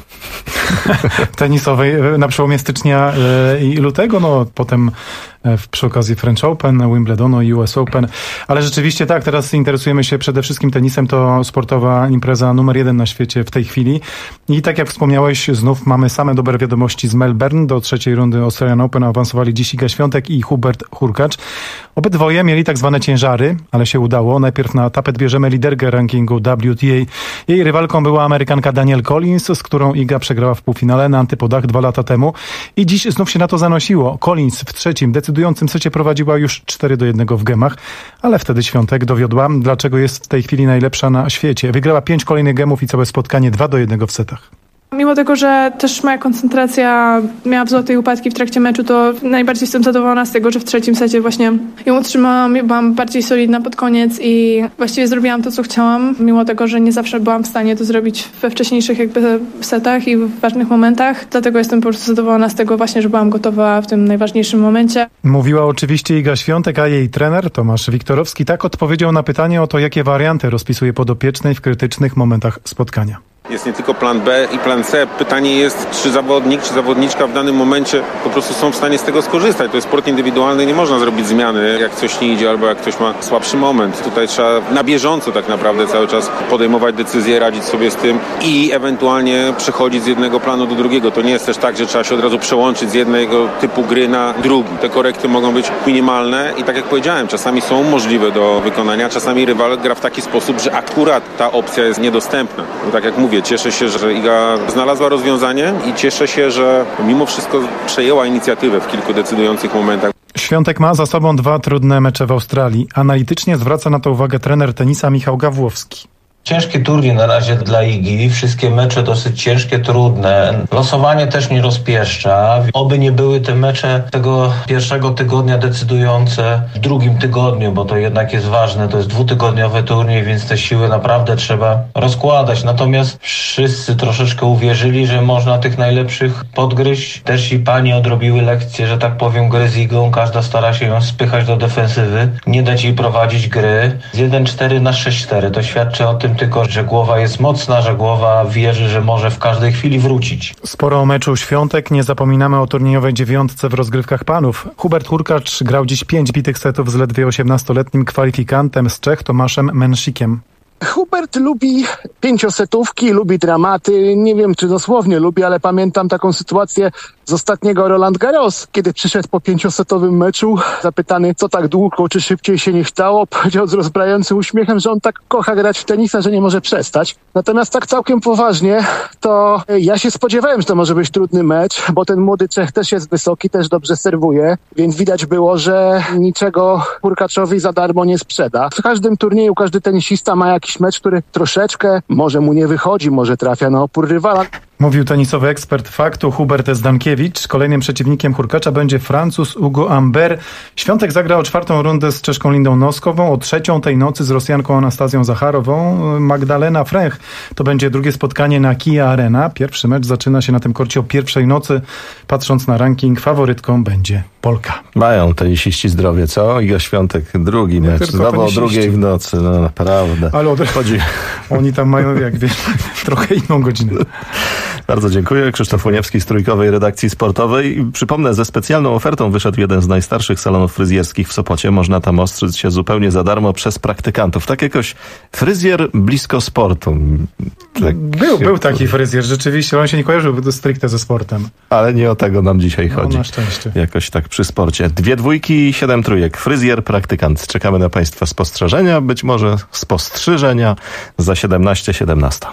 [SPEAKER 8] Tenisowej na przełomie stycznia i lutego, no potem przy okazji French Open, Wimbledonu i US Open. Ale rzeczywiście tak, teraz interesujemy się przede wszystkim tenisem. To sportowa impreza numer 1 na świecie w tej chwili. I tak jak wspomniałeś, znów mamy same dobre wiadomości z Melbourne. Do 3. rundy Australian Open awansowali dziś Iga Świątek i Hubert Hurkacz. Obydwoje mieli tak zwane ciężary, ale się udało. Najpierw na tapet bierzemy liderkę rankingu WTA. Jej rywalką była Amerykanka Danielle Collins, z którą Iga przegrała w półfinale na antypodach 2 lata temu. I dziś znów się na to zanosiło. Collins w 3. decydującym secie prowadziła już 4-1 w gemach, ale wtedy Świątek dowiodła, dlaczego jest w tej chwili najlepsza na świecie. Wygrała 5 kolejnych gemów i całe spotkanie 2-1 w setach.
[SPEAKER 9] Mimo tego, że też moja koncentracja miała wzloty i upadki w trakcie meczu, to najbardziej jestem zadowolona z tego, że w 3. secie właśnie ją utrzymałam, byłam bardziej solidna pod koniec i właściwie zrobiłam to, co chciałam, mimo tego, że nie zawsze byłam w stanie to zrobić we wcześniejszych setach i w ważnych momentach. Dlatego jestem po prostu zadowolona z tego właśnie, że byłam gotowa w tym najważniejszym momencie.
[SPEAKER 8] Mówiła oczywiście Iga Świątek, a jej trener Tomasz Wiktorowski tak odpowiedział na pytanie o to, jakie warianty rozpisuje podopiecznej w krytycznych momentach spotkania.
[SPEAKER 14] Jest nie tylko plan B i plan C. Pytanie jest, czy zawodnik, czy zawodniczka w danym momencie po prostu są w stanie z tego skorzystać. To jest sport indywidualny, nie można zrobić zmiany, jak coś nie idzie albo jak ktoś ma słabszy moment. Tutaj trzeba na bieżąco tak naprawdę cały czas podejmować decyzje, radzić sobie z tym i ewentualnie przechodzić z jednego planu do drugiego. To nie jest też tak, że trzeba się od razu przełączyć z jednego typu gry na drugi. Te korekty mogą być minimalne i tak jak powiedziałem, czasami są możliwe do wykonania, czasami rywal gra w taki sposób, że akurat ta opcja jest niedostępna. Bo tak jak mówię, cieszę się, że Iga znalazła rozwiązanie i cieszę się, że mimo wszystko przejęła inicjatywę w kilku decydujących momentach.
[SPEAKER 8] Świątek ma za sobą 2 trudne mecze w Australii. Analitycznie zwraca na to uwagę trener tenisa Michał Gawłowski.
[SPEAKER 15] Ciężki turniej na razie dla Igi, wszystkie mecze dosyć ciężkie, trudne. Losowanie też nie rozpieszcza. Oby nie były te mecze tego pierwszego tygodnia decydujące w drugim tygodniu, bo to jednak jest ważne. To jest 2-tygodniowy turniej, więc te siły naprawdę trzeba rozkładać. Natomiast wszyscy troszeczkę uwierzyli, że można tych najlepszych podgryźć. Też i panie odrobiły lekcję, że tak powiem, gry z Igą. Każda stara się ją spychać do defensywy, nie dać jej prowadzić gry. Z 1-4 na 6-4 to świadczy o tym tylko, że głowa jest mocna, że głowa wierzy, że może w każdej chwili wrócić.
[SPEAKER 8] Sporo o meczu Świątek, nie zapominamy o turniejowej 9 w rozgrywkach panów. Hubert Hurkacz grał dziś 5 bitych setów z ledwie 18-letnim kwalifikantem z Czech Tomaszem Menszikiem.
[SPEAKER 16] Hubert lubi 5-setówki, lubi dramaty. Nie wiem, czy dosłownie lubi, ale pamiętam taką sytuację z ostatniego Roland Garros, kiedy przyszedł po 5-setowym meczu, zapytany, co tak długo, czy szybciej się nie chciało, powiedział z rozbrajającym uśmiechem, że on tak kocha grać w tenisa, że nie może przestać. Natomiast tak całkiem poważnie, to ja się spodziewałem, że to może być trudny mecz, bo ten młody Czech też jest wysoki, też dobrze serwuje, więc widać było, że niczego Hurkaczowi za darmo nie sprzeda. W każdym turnieju każdy tenisista ma jakiś mecz, który troszeczkę może mu nie wychodzi, może trafia na opór rywala.
[SPEAKER 8] Mówił tenisowy ekspert Faktu Hubert Zdankiewicz. Kolejnym przeciwnikiem Hurkacza będzie Francuz Ugo Humbert. Świątek zagra o 4. rundę z Czeszką Lindą Noskową, o 3. tej nocy z Rosjanką Anastazją Zacharową. Magdalena Frech to będzie drugie spotkanie na Kia Arena. Pierwszy mecz zaczyna się na tym korcie o 1. nocy. Patrząc na ranking, faworytką będzie Polka.
[SPEAKER 6] Mają tenisiści zdrowie, co? Iga Świątek, drugi mecz. Znowu o 2 w nocy, no naprawdę.
[SPEAKER 8] Ale oni tam mają, jak wiesz, trochę inną godzinę.
[SPEAKER 6] Bardzo dziękuję. Krzysztof Łoniewski z Trójkowej Redakcji Sportowej. Przypomnę, ze specjalną ofertą wyszedł jeden z najstarszych salonów fryzjerskich w Sopocie. Można tam ostrzyć się zupełnie za darmo przez praktykantów. Tak jakoś fryzjer blisko sportu. Tak
[SPEAKER 8] był taki fryzjer, rzeczywiście. On się nie kojarzył stricte ze sportem.
[SPEAKER 6] Ale nie o tego nam dzisiaj chodzi.
[SPEAKER 8] Na szczęście.
[SPEAKER 6] Jakoś tak przy sporcie. 2 dwójki i 7 trójek. Fryzjer, praktykant. Czekamy na Państwa spostrzeżenia, być może spostrzyżenia za 17:17.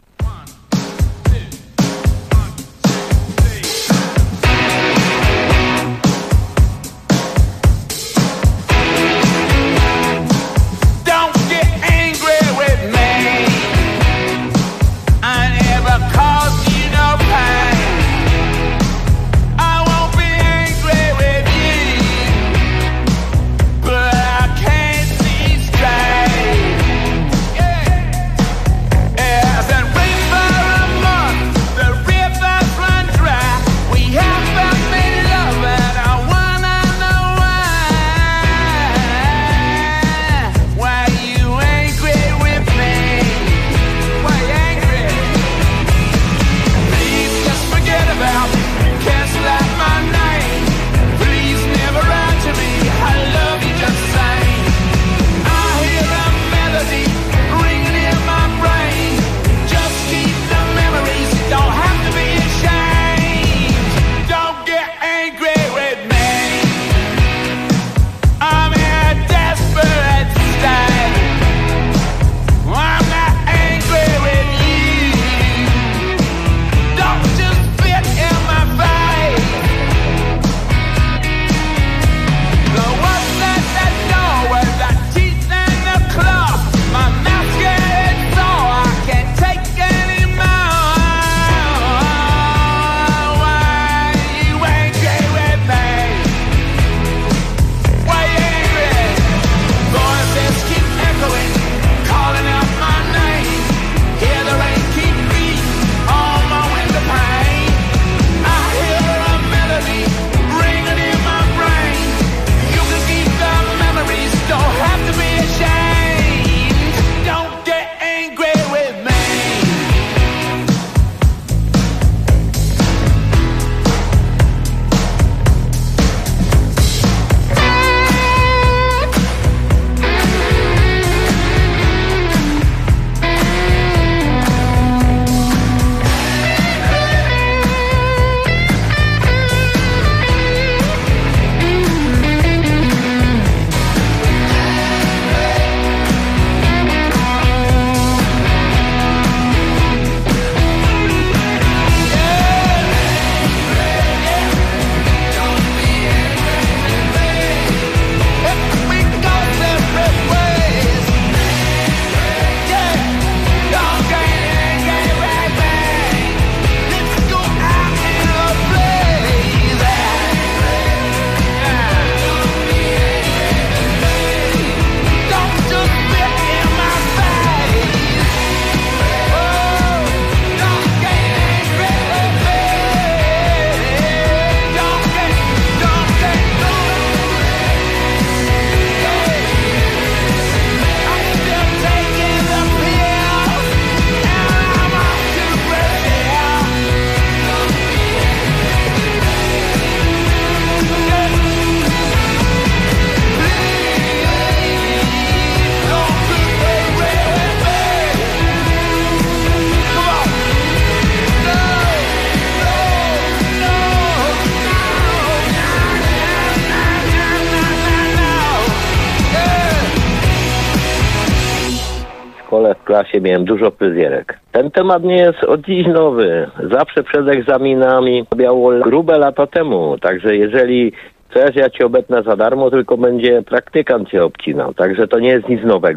[SPEAKER 1] szkole, w klasie miałem dużo fryzjerek. Ten temat nie jest od dziś nowy. Zawsze przed egzaminami miało grube lata temu. Także jeżeli chcesz, ja cię obetnę za darmo, tylko będzie praktykant cię obcinał. Także to nie jest nic nowego.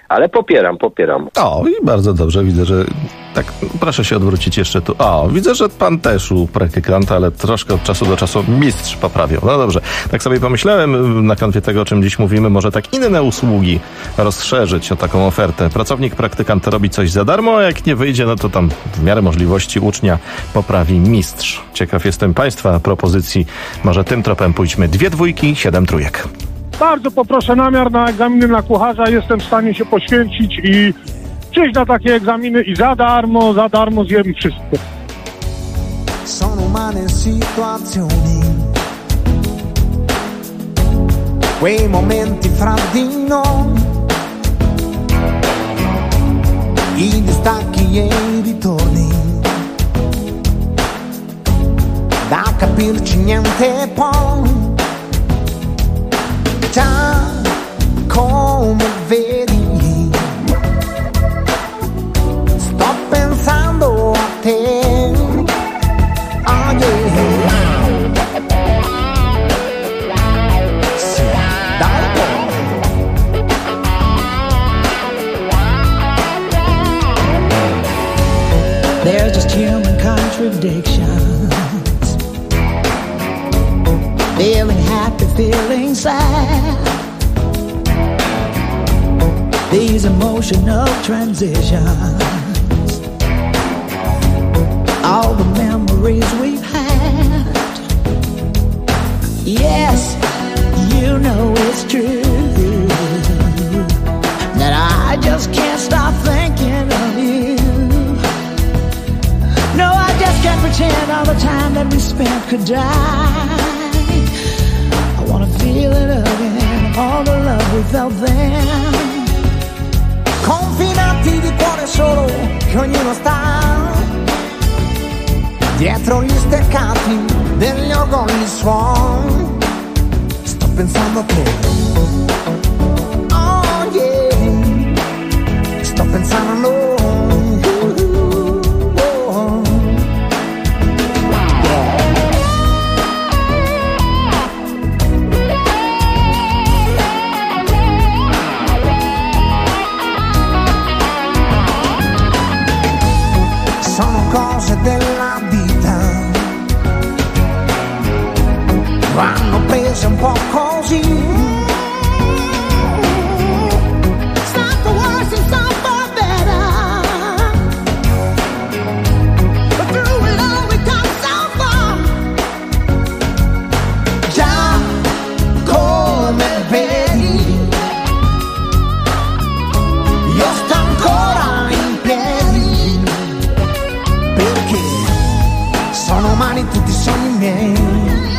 [SPEAKER 1] Ale popieram.
[SPEAKER 6] O, i bardzo dobrze, widzę, że tak, proszę się odwrócić jeszcze tu. O, widzę, że pan też u praktykanta, ale troszkę od czasu do czasu mistrz poprawił. No dobrze, tak sobie pomyślałem na kanwie tego, o czym dziś mówimy, może tak inne usługi rozszerzyć o taką ofertę. Pracownik, praktykant robi coś za darmo, a jak nie wyjdzie, no to tam w miarę możliwości ucznia poprawi mistrz. Ciekaw jestem państwa propozycji. Może tym tropem pójdźmy. 2 dwójki, 7 trójek.
[SPEAKER 3] Bardzo poproszę namiar na egzaminy na kucharza. Jestem w stanie się poświęcić i przyjść na takie egzaminy i za darmo zjem wszystko.
[SPEAKER 7] Sono umane situazioni, quei momenti fra di noi, i distacchi e i ritorni, da capirci niente poi, già come vedi. Pensando a te, oh yeah. Sì, dai. There's just human contradictions, feeling happy, feeling sad, these emotional transitions, all the memories we've had. Yes, you know it's true that I just can't stop thinking of you. No, I just can't pretend all the time that we spent could die. I wanna feel it again, all the love we felt then. Confinati di cuore solo, che ognuno sta dietro gli steccati degli orgogli suon. Sto pensando a te, oh yeah. Sto pensando a noi. Sono cose della vita, vanno prese un po' così. Stop for worse and some for better, but through it all we come so far. Già come vedi, io sto ancora in piedi, perché sono umani tutti i sogni miei.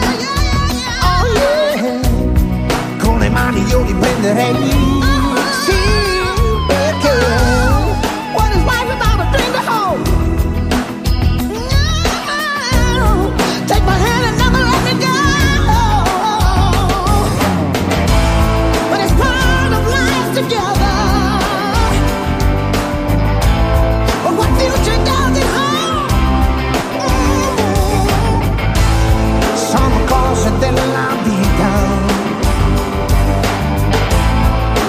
[SPEAKER 7] Con le mani io li prenderei, sì, perché what is life without a dream to hold? Take my hand and never let me go. But it's part of life together. But what future does it hold? Sono cose della vita,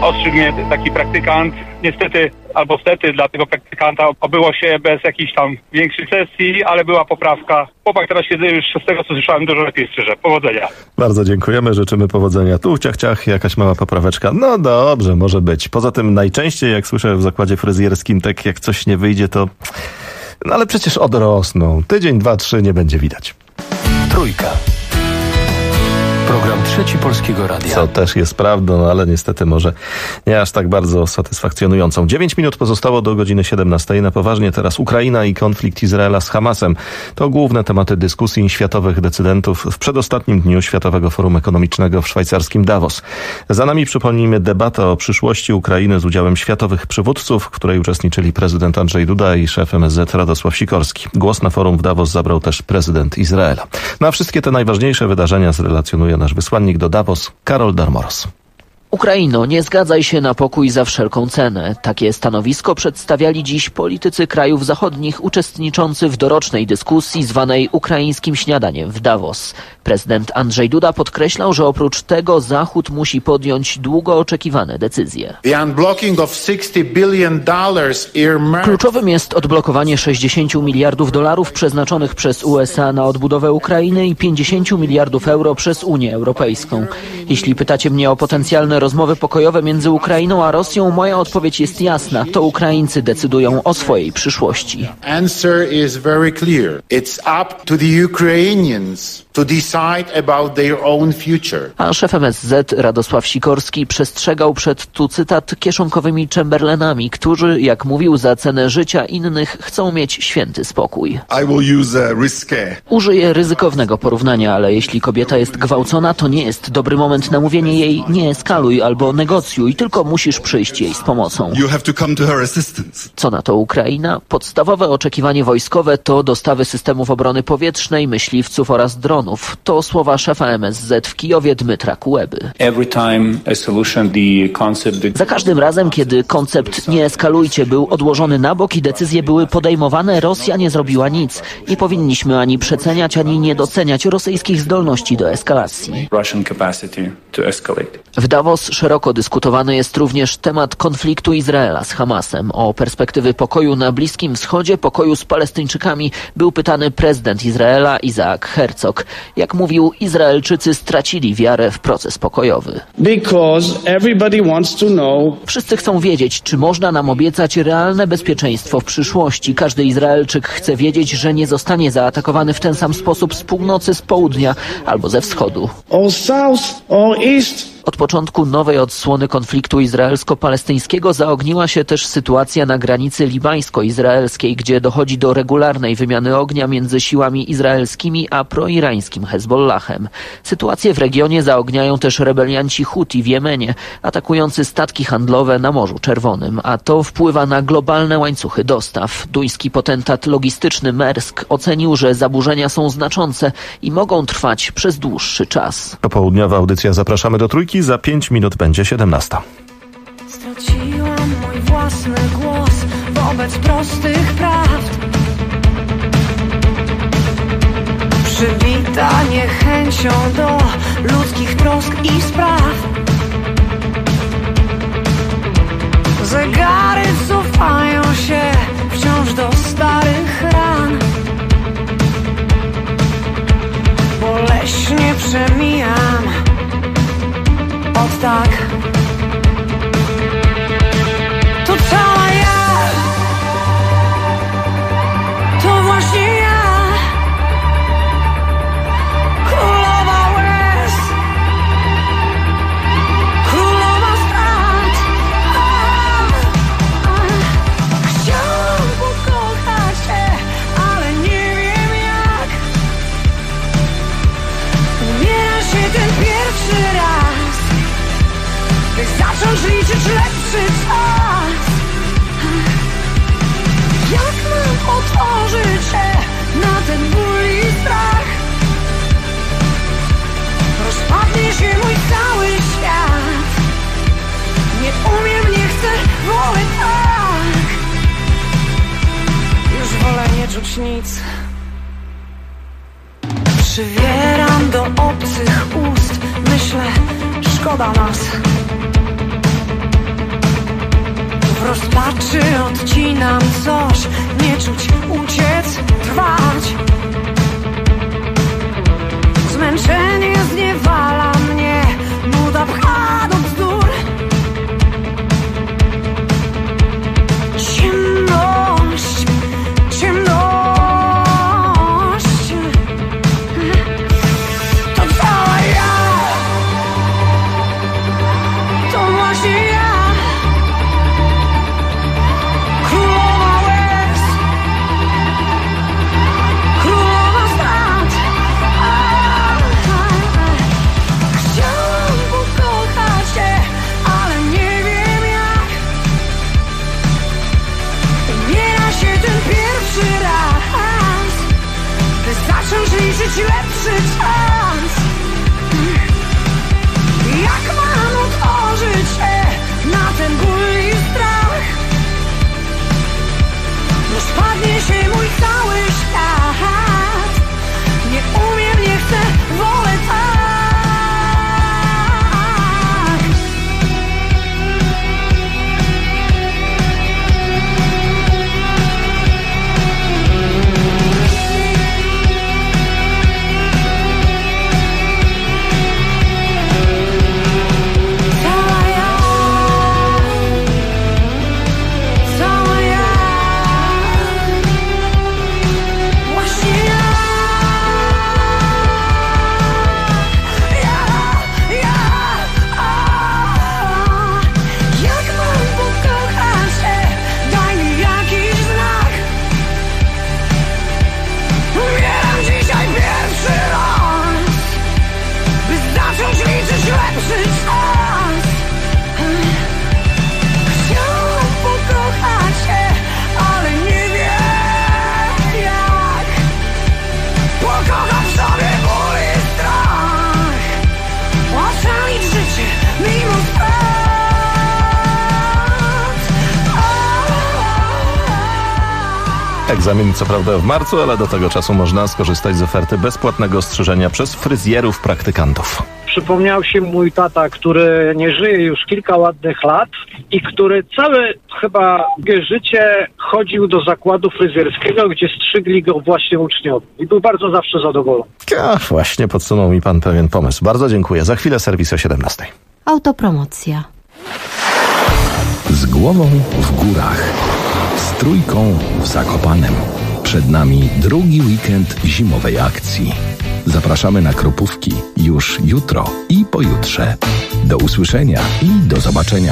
[SPEAKER 3] ostrzygł mnie taki praktykant. Niestety, albo stety, dla tego praktykanta obyło się bez jakichś tam większych sesji, ale była poprawka. Chłopak teraz się już z tego, co słyszałem, dużo lepiej strzyże. Powodzenia.
[SPEAKER 6] Bardzo dziękujemy, życzymy powodzenia. Tu ciach, jakaś mała popraweczka. No dobrze, może być. Poza tym najczęściej, jak słyszę w zakładzie fryzjerskim, tak jak coś nie wyjdzie, to... No ale przecież odrosną. Tydzień, 2, 3 nie będzie widać.
[SPEAKER 11] Trójka. Program Trzeci Polskiego Radia.
[SPEAKER 6] Co też jest prawdą, no ale niestety może nie aż tak bardzo satysfakcjonującą. 9 minut pozostało do godziny 17. Na poważnie teraz Ukraina i konflikt Izraela z Hamasem. To główne tematy dyskusji światowych decydentów w przedostatnim dniu Światowego Forum Ekonomicznego w szwajcarskim Davos. Za nami, przypomnijmy, debata o przyszłości Ukrainy z udziałem światowych przywódców, w której uczestniczyli prezydent Andrzej Duda i szef MSZ Radosław Sikorski. Głos na forum w Davos zabrał też prezydent Izraela. Na wszystkie te najważniejsze wydarzenia zrelacjonuje nasz wysłannik do Davos, Karol Darmoros.
[SPEAKER 5] Ukraino, nie zgadzaj się na pokój za wszelką cenę. Takie stanowisko przedstawiali dziś politycy krajów zachodnich uczestniczący w dorocznej dyskusji zwanej ukraińskim śniadaniem w Davos. Prezydent Andrzej Duda podkreślał, że oprócz tego Zachód musi podjąć długo oczekiwane decyzje. Kluczowym jest odblokowanie $60 miliardów przeznaczonych przez USA na odbudowę Ukrainy i 50 miliardów euro przez Unię Europejską. Jeśli pytacie mnie o potencjalne rozmowy pokojowe między Ukrainą a Rosją, moja odpowiedź jest jasna. To Ukraińcy decydują o swojej przyszłości.
[SPEAKER 10] Answer is very clear. It's up to the Ukrainians to decide about their own future.
[SPEAKER 5] A szef MSZ Radosław Sikorski przestrzegał przed, tu cytat, kieszonkowymi Chamberlainami, którzy, jak mówił, za cenę życia innych chcą mieć święty spokój.
[SPEAKER 10] I will use risque.
[SPEAKER 5] Użyję ryzykownego porównania, ale jeśli kobieta jest gwałcona, to nie jest dobry moment na mówienie jej nie eskaluj albo negocjuj, tylko musisz przyjść jej z pomocą.
[SPEAKER 10] You have to come to her assistance.
[SPEAKER 5] Co na to Ukraina? Podstawowe oczekiwanie wojskowe to dostawy systemów obrony powietrznej, myśliwców oraz dronów. To słowa szefa MSZ w Kijowie Dmytra Kuleby. Za każdym razem, kiedy koncept nie eskalujcie był odłożony na bok i decyzje były podejmowane, Rosja nie zrobiła nic. Nie powinniśmy ani przeceniać, ani niedoceniać rosyjskich zdolności do eskalacji. W Davos szeroko dyskutowany jest również temat konfliktu Izraela z Hamasem. O perspektywy pokoju na Bliskim Wschodzie, pokoju z Palestyńczykami był pytany prezydent Izraela Isaac Herzog. Jak mówił, Izraelczycy stracili wiarę w proces pokojowy. Wszyscy chcą wiedzieć, czy można nam obiecać realne bezpieczeństwo w przyszłości. Każdy Izraelczyk chce wiedzieć, że nie zostanie zaatakowany w ten sam sposób z północy, z południa albo ze wschodu. Od początku nowej odsłony konfliktu izraelsko-palestyńskiego zaogniła się też sytuacja na granicy libańsko-izraelskiej, gdzie dochodzi do regularnej wymiany ognia między siłami izraelskimi a proirańskim Hezbollahem. Sytuację w regionie zaogniają też rebelianci Huti w Jemenie, atakujący statki handlowe na Morzu Czerwonym, a to wpływa na globalne łańcuchy dostaw. Duński potentat logistyczny Maersk ocenił, że zaburzenia są znaczące i mogą trwać przez dłuższy czas.
[SPEAKER 6] Popołudniowa audycja Zapraszamy do Trójki. Za 5 minut będzie 17.
[SPEAKER 7] Straciłam mój własny głos wobec prostych prawd. Przybita niechęcią do ludzkich trosk i spraw. Zegary cofają się wciąż do starych ran. Boleśnie przemijam od tak. To cała ja, to właśnie ja, królowa łez, królowa strat. Chciałam pokochać cię, ale nie wiem jak. Umiera się ten pierwszy raz, by zacząć liczyć lepszy czas. Jak mam otworzyć się na ten ból i strach? Rozpadnie się mój cały świat. Nie umiem, nie chcę, wolę tak. Już wolę nie czuć nic. Przywieram do obcych ust. Myślę, szkoda nas. rozpaczy odcinam coś, nie czuć, uciec, trwać. Zmęczenie zniewala mnie, nuda pcha do bzdur. Ciemność, ciemność. To cała ja, to właśnie ja. Królowa łez, królowa strat. Chciałam pokochać cię, ale nie wiem jak. Umiera się ten pierwszy raz, by zacząć liczyć lepszy czas. Jak mam otworzyć się na ten ból i strach? Rozpadnie się mój cały świat. Nie umiem, nie chcę, wolę tak. Cała ja, cała ja, właśnie ja. Jak mam pokochać się? Daj mi jakiś znak. Umieram dzisiaj pierwszy raz, by zacząć liczyć lepszy czas. Chciałam pokochać się, ale nie wiem jak. Pokocham w sobie ból i strach, ocalić życie mimo strat.
[SPEAKER 6] Egzamin co prawda w marcu, ale do tego czasu można skorzystać z oferty bezpłatnego strzyżenia przez fryzjerów praktykantów.
[SPEAKER 12] Przypomniał się mój tata, który nie żyje już kilka ładnych lat i który całe chyba życie chodził do zakładu fryzjerskiego, gdzie strzygli go właśnie uczniowie. I był bardzo zawsze zadowolony.
[SPEAKER 6] Właśnie podsunął mi pan pewien pomysł. Bardzo dziękuję. Za chwilę serwis o 17:00.
[SPEAKER 17] Autopromocja.
[SPEAKER 18] Z głową w górach, z trójką w Zakopanem. Przed nami drugi weekend zimowej akcji. Zapraszamy na Kropówki już jutro i pojutrze. Do usłyszenia i do zobaczenia.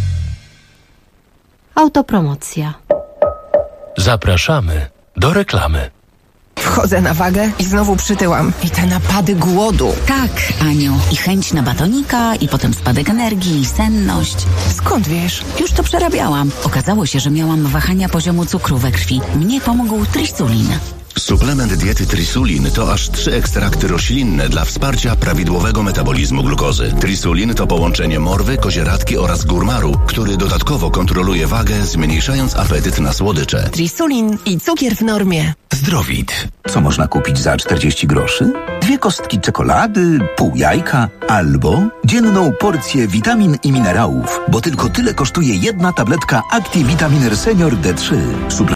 [SPEAKER 17] Autopromocja.
[SPEAKER 11] Zapraszamy do reklamy.
[SPEAKER 19] Wchodzę na wagę i znowu przytyłam. I te napady głodu.
[SPEAKER 20] Tak, Aniu. I chęć na batonika, i potem spadek energii, i senność.
[SPEAKER 19] Skąd wiesz?
[SPEAKER 20] Już to przerabiałam. Okazało się, że miałam wahania poziomu cukru we krwi. Mnie pomógł Trisulin.
[SPEAKER 13] Suplement diety Trisulin to aż 3 ekstrakty roślinne dla wsparcia prawidłowego metabolizmu glukozy. Trisulin to połączenie morwy, kozieradki oraz górmaru, który dodatkowo kontroluje wagę, zmniejszając apetyt na słodycze.
[SPEAKER 19] Trisulin i cukier w normie.
[SPEAKER 31] Zdrowit. Co można kupić za 40 groszy? 2 kostki czekolady, pół jajka albo dzienną porcję witamin i minerałów, bo tylko tyle kosztuje jedna tabletka Activitamin Senior D3.